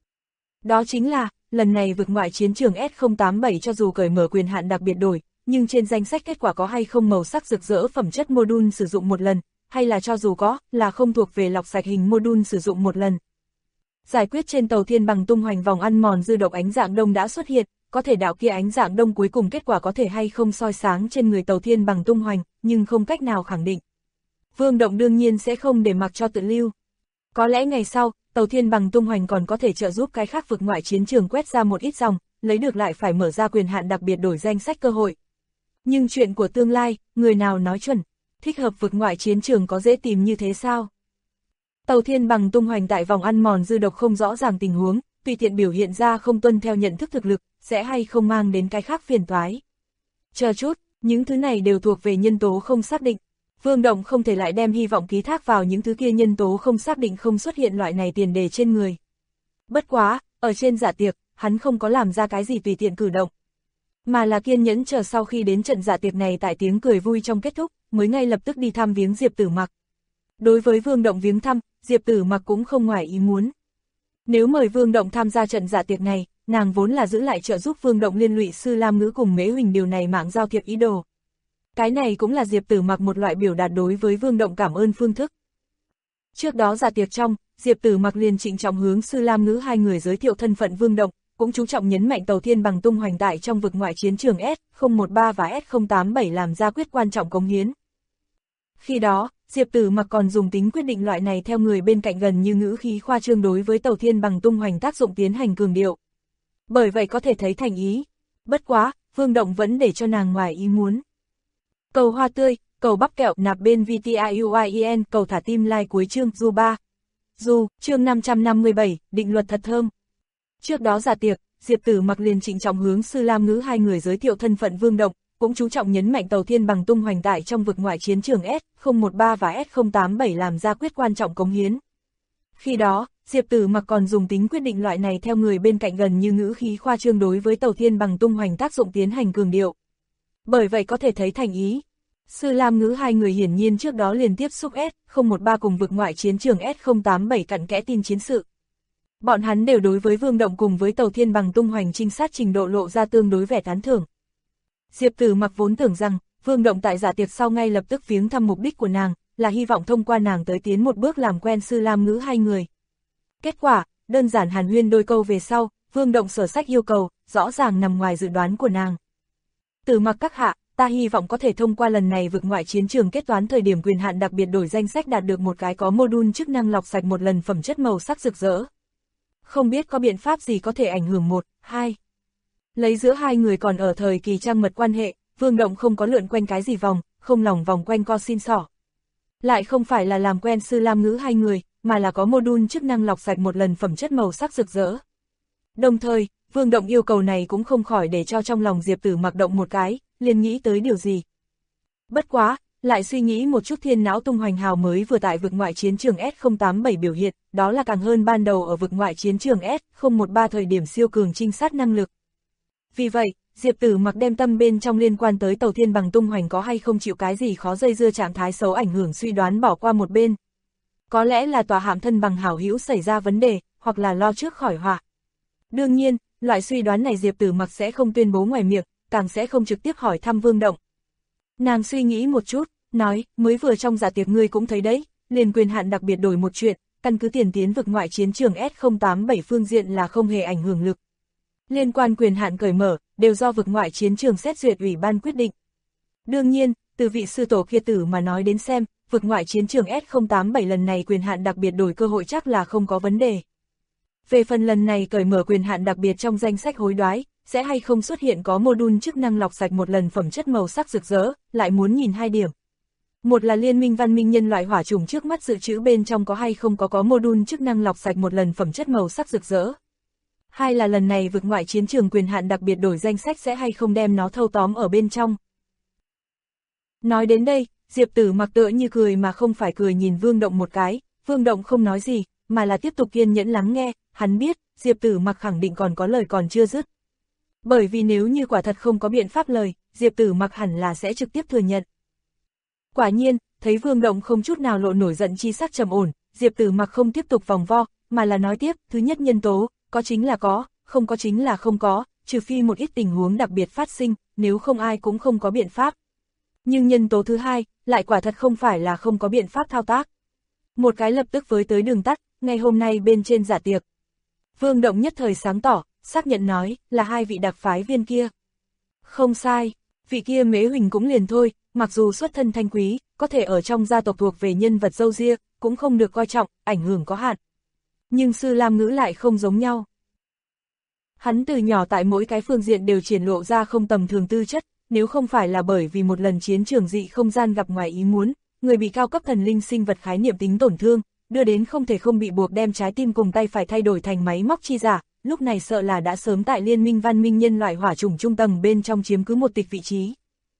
Đó chính là, lần này vực ngoại chiến trường S087 cho dù cởi mở quyền hạn đặc biệt đổi, nhưng trên danh sách kết quả có hay không màu sắc rực rỡ phẩm chất module sử dụng một lần, hay là cho dù có, là không thuộc về lọc sạch hình module sử dụng một lần. Giải quyết trên Tàu Thiên Bằng tung hoành vòng ăn mòn dư độc ánh dạng đông đã xuất hiện, có thể đạo kia ánh dạng đông cuối cùng kết quả có thể hay không soi sáng trên người Tàu Thiên Bằng tung hoành, nhưng không cách nào khẳng định. Vương Động đương nhiên sẽ không để mặc cho tự lưu. Có lẽ ngày sau, Tàu Thiên Bằng tung hoành còn có thể trợ giúp cái khác vực ngoại chiến trường quét ra một ít dòng, lấy được lại phải mở ra quyền hạn đặc biệt đổi danh sách cơ hội. Nhưng chuyện của tương lai, người nào nói chuẩn, thích hợp vực ngoại chiến trường có dễ tìm như thế sao? Tàu Thiên Bằng tung hoành tại vòng ăn mòn dư độc không rõ ràng tình huống, tùy tiện biểu hiện ra không tuân theo nhận thức thực lực, sẽ hay không mang đến cái khác phiền toái. Chờ chút, những thứ này đều thuộc về nhân tố không xác định. Vương Động không thể lại đem hy vọng ký thác vào những thứ kia nhân tố không xác định không xuất hiện loại này tiền đề trên người. Bất quá, ở trên dạ tiệc, hắn không có làm ra cái gì tùy tiện cử động, mà là kiên nhẫn chờ sau khi đến trận dạ tiệc này tại tiếng cười vui trong kết thúc, mới ngay lập tức đi thăm viếng Diệp Tử Mặc. Đối với Vương Động viếng thăm, Diệp Tử Mặc cũng không ngoài ý muốn. Nếu mời Vương Động tham gia trận dạ tiệc này, nàng vốn là giữ lại trợ giúp Vương Động liên lụy Sư Lam Ngữ cùng Mễ Huỳnh điều này mạng giao thiệp ý đồ. Cái này cũng là Diệp Tử Mặc một loại biểu đạt đối với Vương Động cảm ơn phương thức. Trước đó dạ tiệc trong, Diệp Tử Mặc liền trịnh trọng hướng Sư Lam Ngữ hai người giới thiệu thân phận Vương Động, cũng chú trọng nhấn mạnh Tàu Thiên Bằng tung hoành tại trong vực ngoại chiến trường S013 và S087 làm ra quyết quan trọng cống hiến. Khi đó, Diệp Tử Mặc còn dùng tính quyết định loại này theo người bên cạnh gần như ngữ khí khoa trương đối với Tàu Thiên Bằng tung hoành tác dụng tiến hành cường điệu. Bởi vậy có thể thấy thành ý. Bất quá, Vương Động vẫn để cho nàng ngoài ý muốn. Cầu hoa tươi, cầu bắp kẹo nạp bên VTIUIEN, cầu thả tim like cuối chương Du 3. Du, chương 557, định luật thật thơm. Trước đó dạ tiệc, Diệp Tử Mặc liền trịnh trọng hướng Sư Lam Ngữ hai người giới thiệu thân phận Vương Động, cũng chú trọng nhấn mạnh Tàu Thiên Bằng tung hoành tại trong vực ngoại chiến trường S013 và S087 làm ra quyết quan trọng cống hiến. Khi đó, Diệp Tử Mặc còn dùng tính quyết định loại này theo người bên cạnh gần như ngữ khí khoa trương đối với Tàu Thiên Bằng tung hoành tác dụng tiến hành cường điệu. Bởi vậy có thể thấy thành ý. Sư Lam Ngữ hai người hiển nhiên trước đó liền tiếp xúc S013 cùng vực ngoại chiến trường S087 cặn kẽ tin chiến sự. Bọn hắn đều đối với Vương Động cùng với Tàu Thiên Bằng tung hoành trinh sát trình độ lộ ra tương đối vẻ tán thưởng. Diệp Tử Mặc vốn tưởng rằng, Vương Động tại dạ tiệc sau ngay lập tức viếng thăm mục đích của nàng, là hy vọng thông qua nàng tới tiến một bước làm quen Sư Lam Ngữ hai người. Kết quả, đơn giản hàn huyên đôi câu về sau, Vương Động sở sách yêu cầu, rõ ràng nằm ngoài dự đoán của nàng. Tử Mặc các hạ, ta hy vọng có thể thông qua lần này vực ngoại chiến trường kết toán thời điểm quyền hạn đặc biệt đổi danh sách đạt được một cái có module chức năng lọc sạch một lần phẩm chất màu sắc rực rỡ. Không biết có biện pháp gì có thể ảnh hưởng 1, 2. Lấy giữa hai người còn ở thời kỳ trang mật quan hệ, Vương Động không có lượn quanh cái gì vòng, không lòng vòng quanh co xin xỏ. Lại không phải là làm quen Sư Lam Ngữ hai người, mà là có module chức năng lọc sạch một lần phẩm chất màu sắc rực rỡ. Đồng thời, Vương Động yêu cầu này cũng không khỏi để cho trong lòng Diệp Tử Mặc động một cái, liền nghĩ tới điều gì. Bất quá, lại suy nghĩ một chút thiên não tung hoành hào mới vừa tại vực ngoại chiến trường S087 biểu hiện, đó là càng hơn ban đầu ở vực ngoại chiến trường S013 thời điểm siêu cường trinh sát năng lực. Vì vậy, Diệp Tử Mặc đem tâm bên trong liên quan tới tàu thiên bằng tung hoành có hay không chịu cái gì khó dây dưa trạng thái xấu ảnh hưởng suy đoán bỏ qua một bên. Có lẽ là tòa hạm thân bằng hảo hữu xảy ra vấn đề, hoặc là lo trước khỏi họa. Đương nhiên, loại suy đoán này Diệp Tử Mặc sẽ không tuyên bố ngoài miệng, càng sẽ không trực tiếp hỏi thăm Vương Động. Nàng suy nghĩ một chút, nói, mới vừa trong dạ tiệc ngươi cũng thấy đấy, liền quyền hạn đặc biệt đổi một chuyện, căn cứ tiền tiến vực ngoại chiến trường S087 phương diện là không hề ảnh hưởng lực. Liên quan quyền hạn cởi mở, đều do vực ngoại chiến trường xét duyệt ủy ban quyết định. Đương nhiên, từ vị sư tổ kia tử mà nói đến xem, vực ngoại chiến trường S087 lần này quyền hạn đặc biệt đổi cơ hội chắc là không có vấn đề. Về phần lần này cởi mở quyền hạn đặc biệt trong danh sách hối đoái, sẽ hay không xuất hiện có mô-đun chức năng lọc sạch một lần phẩm chất màu sắc rực rỡ, lại muốn nhìn hai điểm. Một là Liên minh văn minh nhân loại hỏa chủng trước mắt dự trữ bên trong có hay không có mô-đun chức năng lọc sạch một lần phẩm chất màu sắc rực rỡ. Hai là lần này vực ngoại chiến trường quyền hạn đặc biệt đổi danh sách sẽ hay không đem nó thâu tóm ở bên trong. Nói đến đây, Diệp Tử Mặc tựa như cười mà không phải cười nhìn Vương Động một cái, Vương Động không nói gì, mà là tiếp tục kiên nhẫn lắng nghe, hắn biết, Diệp Tử Mặc khẳng định còn có lời còn chưa dứt. Bởi vì nếu như quả thật không có biện pháp lời, Diệp Tử Mặc hẳn là sẽ trực tiếp thừa nhận. Quả nhiên, thấy Vương Động không chút nào lộ nổi giận chi sắc trầm ổn, Diệp Tử Mặc không tiếp tục vòng vo, mà là nói tiếp, thứ nhất nhân tố, có chính là có, không có chính là không có, trừ phi một ít tình huống đặc biệt phát sinh, nếu không ai cũng không có biện pháp. Nhưng nhân tố thứ hai, lại quả thật không phải là không có biện pháp thao tác. Một cái lập tức với tới đường tắt, ngày hôm nay bên trên dạ tiệc. Vương Động nhất thời sáng tỏ, xác nhận nói, là hai vị đặc phái viên kia. Không sai, vị kia Mễ Huỳnh cũng liền thôi, mặc dù xuất thân thanh quý, có thể ở trong gia tộc thuộc về nhân vật râu ria, cũng không được coi trọng, ảnh hưởng có hạn. Nhưng Sư Lam Ngữ lại không giống nhau. Hắn từ nhỏ tại mỗi cái phương diện đều triển lộ ra không tầm thường tư chất, nếu không phải là bởi vì một lần chiến trường dị không gian gặp ngoài ý muốn, người bị cao cấp thần linh sinh vật khái niệm tính tổn thương, đưa đến không thể không bị buộc đem trái tim cùng tay phải thay đổi thành máy móc chi giả, lúc này sợ là đã sớm tại Liên minh văn minh nhân loại hỏa chủng trung tầng bên trong chiếm cứ một tịch vị trí.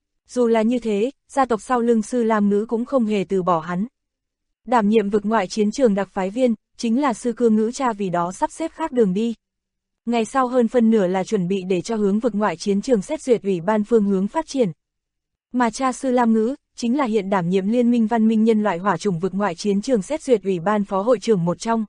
Dù là như thế, gia tộc sau lưng Sư Lam Ngữ cũng không hề từ bỏ hắn. Đảm nhiệm vực ngoại chiến trường đặc phái viên, chính là Sư Cương Ngữ cha vì đó sắp xếp khác đường đi. Ngày sau hơn phân nửa là chuẩn bị để cho hướng vực ngoại chiến trường xét duyệt ủy ban phương hướng phát triển. Mà cha Sư Lam Ngữ, chính là hiện đảm nhiệm Liên minh văn minh nhân loại hỏa chủng vực ngoại chiến trường xét duyệt ủy ban phó hội trưởng một trong.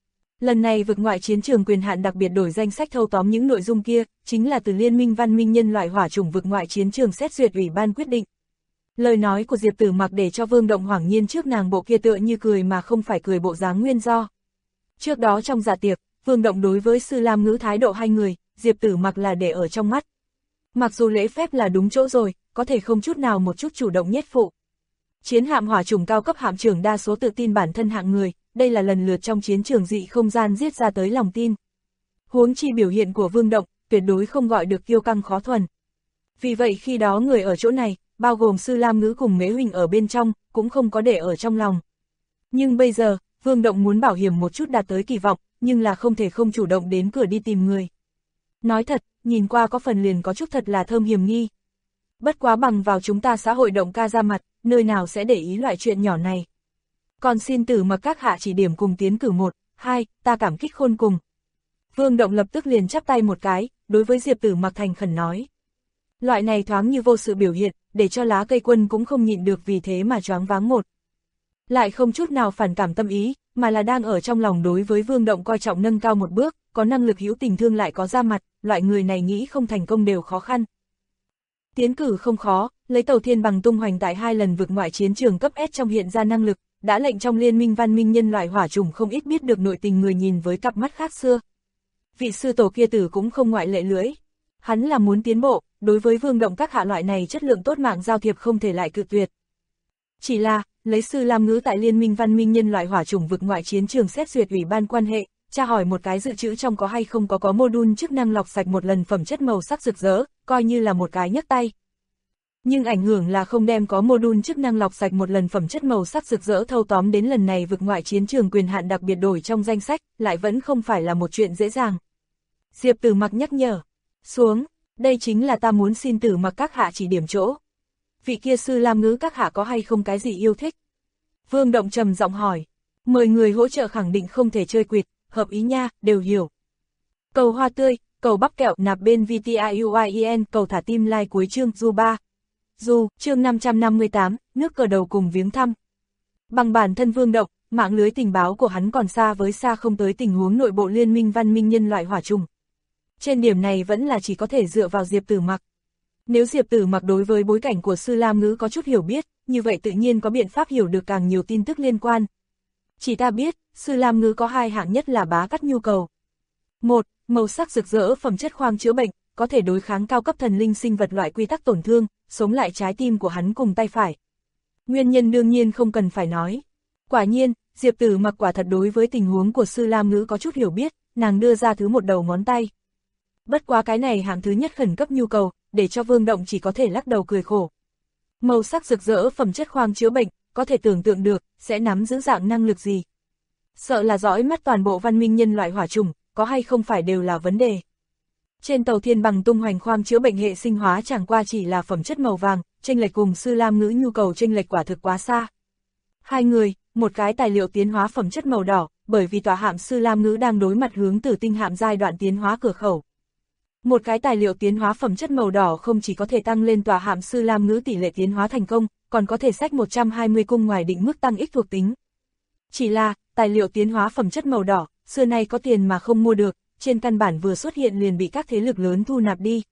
Lần này vực ngoại chiến trường quyền hạn đặc biệt đổi danh sách thâu tóm những nội dung kia, chính là từ Liên minh văn minh nhân loại hỏa chủng vực ngoại chiến trường xét duyệt ủy ban quyết định. Lời nói của Diệp Tử Mặc để cho Vương Động hoảng nhiên trước nàng bộ kia tựa như cười mà không phải cười bộ dáng nguyên do. Trước đó trong dạ tiệc, Vương Động đối với Sư Lam Ngữ thái độ hai người, Diệp Tử Mặc là để ở trong mắt. Mặc dù lễ phép là đúng chỗ rồi, có thể không chút nào một chút chủ động nhét phụ. Chiến hạm hỏa chủng cao cấp hạm trưởng đa số tự tin bản thân hạng người, đây là lần lượt trong chiến trường dị không gian giết ra tới lòng tin. Huống chi biểu hiện của Vương Động, tuyệt đối không gọi được kiêu căng khó thuần. Vì vậy khi đó người ở chỗ này, bao gồm Sư Lam Ngữ cùng Mễ Huỳnh ở bên trong, cũng không có để ở trong lòng. Nhưng bây giờ, Vương Động muốn bảo hiểm một chút đạt tới kỳ vọng, nhưng là không thể không chủ động đến cửa đi tìm người. Nói thật, nhìn qua có phần liền có chút thật là thơm hiểm nghi. Bất quá bằng vào chúng ta xã hội động ca ra mặt, nơi nào sẽ để ý loại chuyện nhỏ này. Còn xin Tử Mặc các hạ chỉ điểm cùng tiến cử 1, 2, ta cảm kích khôn cùng. Vương Động lập tức liền chắp tay một cái, đối với Diệp Tử Mặc thành khẩn nói. Loại này thoáng như vô sự biểu hiện, để cho lá cây quân cũng không nhịn được vì thế mà choáng váng một. Lại không chút nào phản cảm tâm ý, mà là đang ở trong lòng đối với Vương Động coi trọng nâng cao một bước, có năng lực hữu tình thương lại có ra mặt, loại người này nghĩ không thành công đều khó khăn. Tiến cử không khó, lấy tàu thiên bằng tung hoành tại 2 lần vực ngoại chiến trường cấp S trong hiện ra năng lực, đã lệnh trong Liên minh văn minh nhân loại hỏa chủng không ít biết được nội tình người nhìn với cặp mắt khác xưa. Vị sư tổ kia tử cũng không ngoại lệ lưỡi. Hắn là muốn tiến bộ, đối với Vương Động các hạ loại này chất lượng tốt mạng giao thiệp không thể lại cự tuyệt. Chỉ là, lấy Sư Lam Ngữ tại Liên minh văn minh nhân loại hỏa chủng vực ngoại chiến trường xét duyệt ủy ban quan hệ, tra hỏi một cái dự trữ trong có hay không có mô-đun chức năng lọc sạch một lần phẩm chất màu sắc rực rỡ, coi như là một cái nhấc tay. Nhưng ảnh hưởng là không đem có mô-đun chức năng lọc sạch một lần phẩm chất màu sắc rực rỡ thâu tóm đến lần này vực ngoại chiến trường quyền hạn đặc biệt đổi trong danh sách, lại vẫn không phải là một chuyện dễ dàng. Diệp Tử Mặc nhắc nhở, xuống, đây chính là ta muốn xin Tử Mặc các hạ chỉ điểm chỗ. vị kia Sư Lam Ngữ các hạ có hay không cái gì yêu thích? Vương Động trầm giọng hỏi. Mời người hỗ trợ khẳng định không thể chơi quỵt, hợp ý nha, đều hiểu. Cầu hoa tươi, cầu bắp kẹo nạp bên VTIUIEN, cầu thả tim like cuối chương du 3. Du, chương 558, nước cờ đầu cùng viếng thăm. Bằng bản thân Vương Động, mạng lưới tình báo của hắn còn xa với xa không tới tình huống nội bộ liên minh văn minh nhân loại hỏa trùng. Trên điểm này vẫn là chỉ có thể dựa vào Diệp Tử Mặc. Nếu Diệp Tử Mặc đối với bối cảnh của Sư Lam Ngữ có chút hiểu biết, như vậy tự nhiên có biện pháp hiểu được càng nhiều tin tức liên quan. Chỉ ta biết, Sư Lam Ngữ có hai hạng nhất là bá cắt nhu cầu. Một, màu sắc rực rỡ phẩm chất khoang chữa bệnh, có thể đối kháng cao cấp thần linh sinh vật loại quy tắc tổn thương, sống lại trái tim của hắn cùng tay phải. Nguyên nhân đương nhiên không cần phải nói. Quả nhiên, Diệp Tử Mặc quả thật đối với tình huống của Sư Lam Ngữ có chút hiểu biết, nàng đưa ra thứ một đầu ngón tay. Bất quá cái này hạng thứ nhất khẩn cấp nhu cầu, để cho Vương Động chỉ có thể lắc đầu cười khổ. Màu sắc rực rỡ phẩm chất khoang chữa bệnh, có thể tưởng tượng được, sẽ nắm giữ dạng năng lực gì. Sợ là dõi mắt toàn bộ văn minh nhân loại hỏa trùng, có hay không phải đều là vấn đề. Trên tàu Thiên Bằng tung hoành khoang chữa bệnh hệ sinh hóa chẳng qua chỉ là phẩm chất màu vàng, chênh lệch cùng Sư Lam Ngữ nhu cầu chênh lệch quả thực quá xa. Hai người, một cái tài liệu tiến hóa phẩm chất màu đỏ, bởi vì tòa hạm Sư Lam Ngữ đang đối mặt hướng Tử Tinh hạm giai đoạn tiến hóa cửa khẩu. Một cái tài liệu tiến hóa phẩm chất màu đỏ không chỉ có thể tăng lên tòa hạm Sư Lam Ngữ tỷ lệ tiến hóa thành công, còn có thể xách 120 cung ngoài định mức tăng ích thuộc tính. Chỉ là, tài liệu tiến hóa phẩm chất màu đỏ, xưa nay có tiền mà không mua được, trên căn bản vừa xuất hiện liền bị các thế lực lớn thu nạp đi.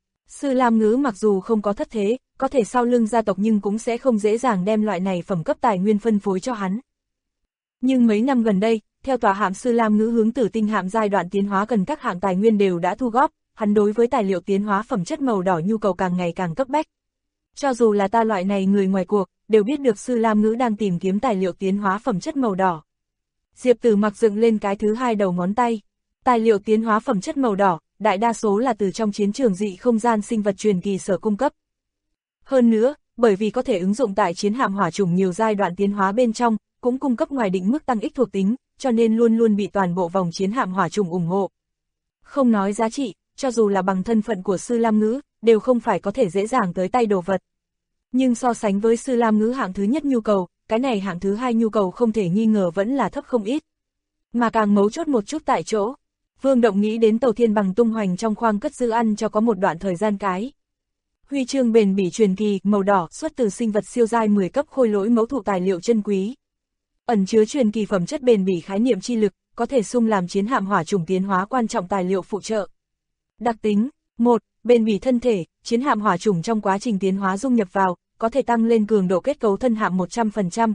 Sư Lam Ngữ mặc dù không có thất thế, có thể sau lưng gia tộc nhưng cũng sẽ không dễ dàng đem loại này phẩm cấp tài nguyên phân phối cho hắn. Nhưng mấy năm gần đây, theo tòa hạm Sư Lam Ngữ hướng Tử Tinh hạm giai đoạn tiến hóa cần các hạng tài nguyên đều đã thu góp, hắn đối với tài liệu tiến hóa phẩm chất màu đỏ nhu cầu càng ngày càng cấp bách. Cho dù là ta loại này người ngoài cuộc, đều biết được Sư Lam Ngữ đang tìm kiếm tài liệu tiến hóa phẩm chất màu đỏ. Diệp Tử Mặc dựng lên cái thứ hai đầu ngón tay. Tài liệu tiến hóa phẩm chất màu đỏ, đại đa số là từ trong chiến trường dị không gian sinh vật truyền kỳ sở cung cấp. Hơn nữa, bởi vì có thể ứng dụng tại chiến hạm hỏa trùng nhiều giai đoạn tiến hóa bên trong, cũng cung cấp ngoài định mức tăng ích thuộc tính, cho nên luôn luôn bị toàn bộ vòng chiến hạm hỏa trùng ủng hộ. Không nói giá trị, cho dù là bằng thân phận của Sư Lam Ngữ, đều không phải có thể dễ dàng tới tay đồ vật. Nhưng so sánh với Sư Lam Ngữ hạng thứ nhất nhu cầu, cái này hạng thứ hai nhu cầu không thể nghi ngờ vẫn là thấp không ít. Mà càng mấu chốt một chút tại chỗ, Vương Động nghĩ đến tàu Thiên Bằng tung hoành trong khoang cất giữ ăn cho có một đoạn thời gian cái. Huy chương bền bỉ truyền kỳ, màu đỏ, xuất từ sinh vật siêu giai 10 cấp khôi lỗi mẫu thụ tài liệu chân quý. Ẩn chứa truyền kỳ phẩm chất bền bỉ khái niệm chi lực, có thể sung làm chiến hạm hỏa trùng tiến hóa quan trọng tài liệu phụ trợ. Đặc tính: 1. Bền bỉ thân thể, chiến hạm hỏa trùng trong quá trình tiến hóa dung nhập vào, có thể tăng lên cường độ kết cấu thân hạm 100%.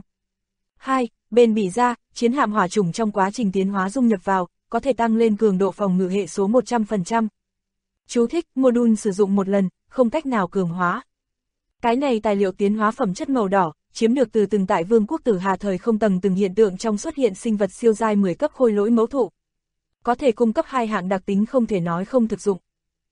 2. Bền bỉ da, chiến hạm hỏa trùng trong quá trình tiến hóa dung nhập vào, có thể tăng lên cường độ phòng ngự hệ số 100%. Chú thích: module sử dụng một lần, không cách nào cường hóa. Cái này tài liệu tiến hóa phẩm chất màu đỏ, chiếm được từ từng tại Vương quốc Tử Hà thời không tầng từng hiện tượng trong xuất hiện sinh vật siêu giai 10 cấp khôi lỗi mẫu thụ. Có thể cung cấp hai hạng đặc tính không thể nói không thực dụng.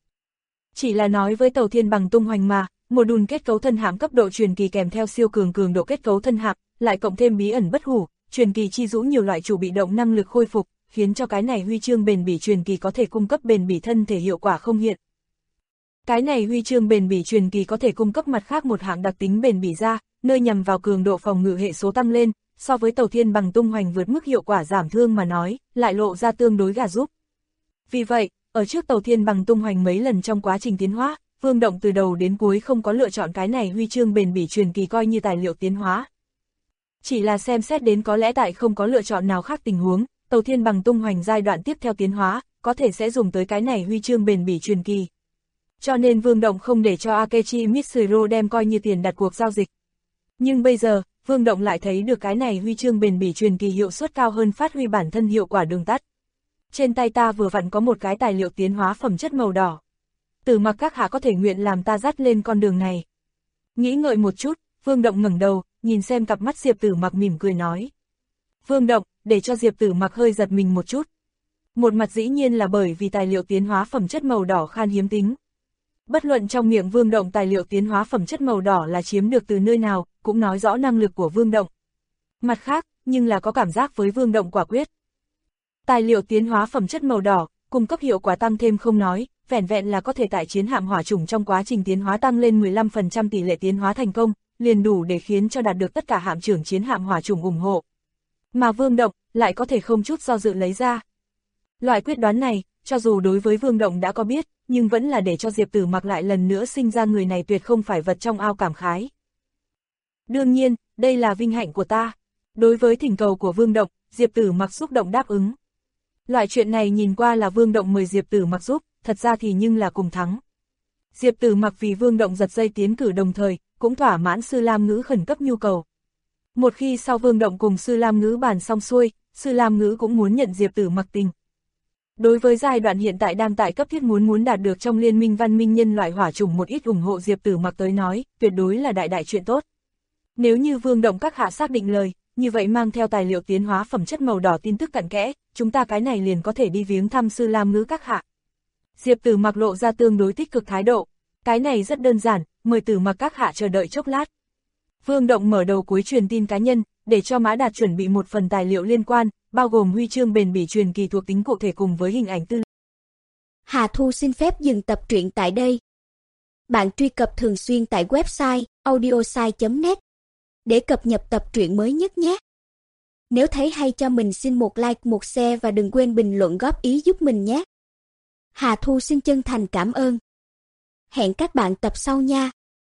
Chỉ là nói với tàu Thiên Bằng tung hoành mà, module kết cấu thân hạm cấp độ truyền kỳ kèm theo siêu cường độ kết cấu thân hạm, lại cộng thêm bí ẩn bất hủ, truyền kỳ chi dũ nhiều loại chủ bị động năng lực khôi phục, khiến cho cái này huy chương bền bỉ truyền kỳ có thể cung cấp bền bỉ thân thể hiệu quả không hiện. Cái này huy chương bền bỉ truyền kỳ có thể cung cấp mặt khác một hạng đặc tính bền bỉ da, nơi nhằm vào cường độ phòng ngự hệ số tăng lên, so với tàu Thiên Bằng tung hoành vượt mức hiệu quả giảm thương mà nói, lại lộ ra tương đối gà giúp. Vì vậy, ở trước tàu Thiên Bằng tung hoành mấy lần trong quá trình tiến hóa, Vương Động từ đầu đến cuối không có lựa chọn cái này huy chương bền bỉ truyền kỳ coi như tài liệu tiến hóa. Chỉ là xem xét đến có lẽ tại không có lựa chọn nào khác tình huống, tàu Thiên Bằng tung hoành giai đoạn tiếp theo tiến hóa, có thể sẽ dùng tới cái này huy chương bền bỉ truyền kỳ. Cho nên Vương Động không để cho Akechi Mitsuru đem coi như tiền đặt cuộc giao dịch. Nhưng bây giờ, Vương Động lại thấy được cái này huy chương bền bỉ truyền kỳ hiệu suất cao hơn phát huy bản thân hiệu quả đường tắt. Trên tay ta vừa vặn có một cái tài liệu tiến hóa phẩm chất màu đỏ. Tử Mặc các hạ có thể nguyện làm ta dắt lên con đường này. Nghĩ ngợi một chút, Vương Động ngẩng đầu, nhìn xem cặp mắt Diệp Tử Mặc mỉm cười nói. Vương Động, để cho Diệp Tử Mặc hơi giật mình một chút. Một mặt dĩ nhiên là bởi vì tài liệu tiến hóa phẩm chất màu đỏ khan hiếm tính. Bất luận trong miệng Vương Động tài liệu tiến hóa phẩm chất màu đỏ là chiếm được từ nơi nào, cũng nói rõ năng lực của Vương Động. Mặt khác, nhưng là có cảm giác với Vương Động quả quyết. Tài liệu tiến hóa phẩm chất màu đỏ, cung cấp hiệu quả tăng thêm không nói, vẻn vẹn là có thể tại chiến hạm hỏa chủng trong quá trình tiến hóa tăng lên 15% tỷ lệ tiến hóa thành công, liền đủ để khiến cho đạt được tất cả hạm trưởng chiến hạm hỏa chủng ủng hộ. Mà Vương Động lại có thể không chút do dự lấy ra. Loại quyết đoán này, cho dù đối với Vương Động đã có biết, nhưng vẫn là để cho Diệp Tử Mặc lại lần nữa sinh ra người này tuyệt không phải vật trong ao cảm khái. Đương nhiên, đây là vinh hạnh của ta. Đối với thỉnh cầu của Vương Động, Diệp Tử Mặc xúc động đáp ứng. Loại chuyện này nhìn qua là Vương Động mời Diệp Tử Mặc giúp, thật ra thì nhưng là cùng thắng. Diệp Tử Mặc vì Vương Động giật dây tiến cử đồng thời, cũng thỏa mãn Sư Lam Ngữ khẩn cấp nhu cầu. Một khi sau Vương Động cùng Sư Lam Ngữ bàn xong xuôi, Sư Lam Ngữ cũng muốn nhận Diệp Tử Mặc tình. Đối với giai đoạn hiện tại đang tại cấp thiết muốn đạt được trong liên minh văn minh nhân loại hỏa chủng một ít ủng hộ Diệp Tử Mặc tới nói, tuyệt đối là đại chuyện tốt. Nếu như Vương Động các hạ xác định lời, như vậy mang theo tài liệu tiến hóa phẩm chất màu đỏ tin tức cặn kẽ, chúng ta cái này liền có thể đi viếng thăm Sư Lam Ngữ các hạ. Diệp Tử Mặc lộ ra tương đối tích cực thái độ, cái này rất đơn giản, mời Tử Mặc các hạ chờ đợi chốc lát. Vương Động mở đầu cuối truyền tin cá nhân, để cho Mã Đạt chuẩn bị một phần tài liệu liên quan, bao gồm huy chương bền bỉ truyền kỳ thuộc tính cụ thể cùng với hình ảnh tư. Hà Thu xin phép dừng tập truyện tại đây. Bạn truy cập thường xuyên tại website audiosai.net để cập nhật tập truyện mới nhất nhé. Nếu thấy hay cho mình xin một like, một share và đừng quên bình luận góp ý giúp mình nhé. Hà Thu xin chân thành cảm ơn. Hẹn các bạn tập sau nha.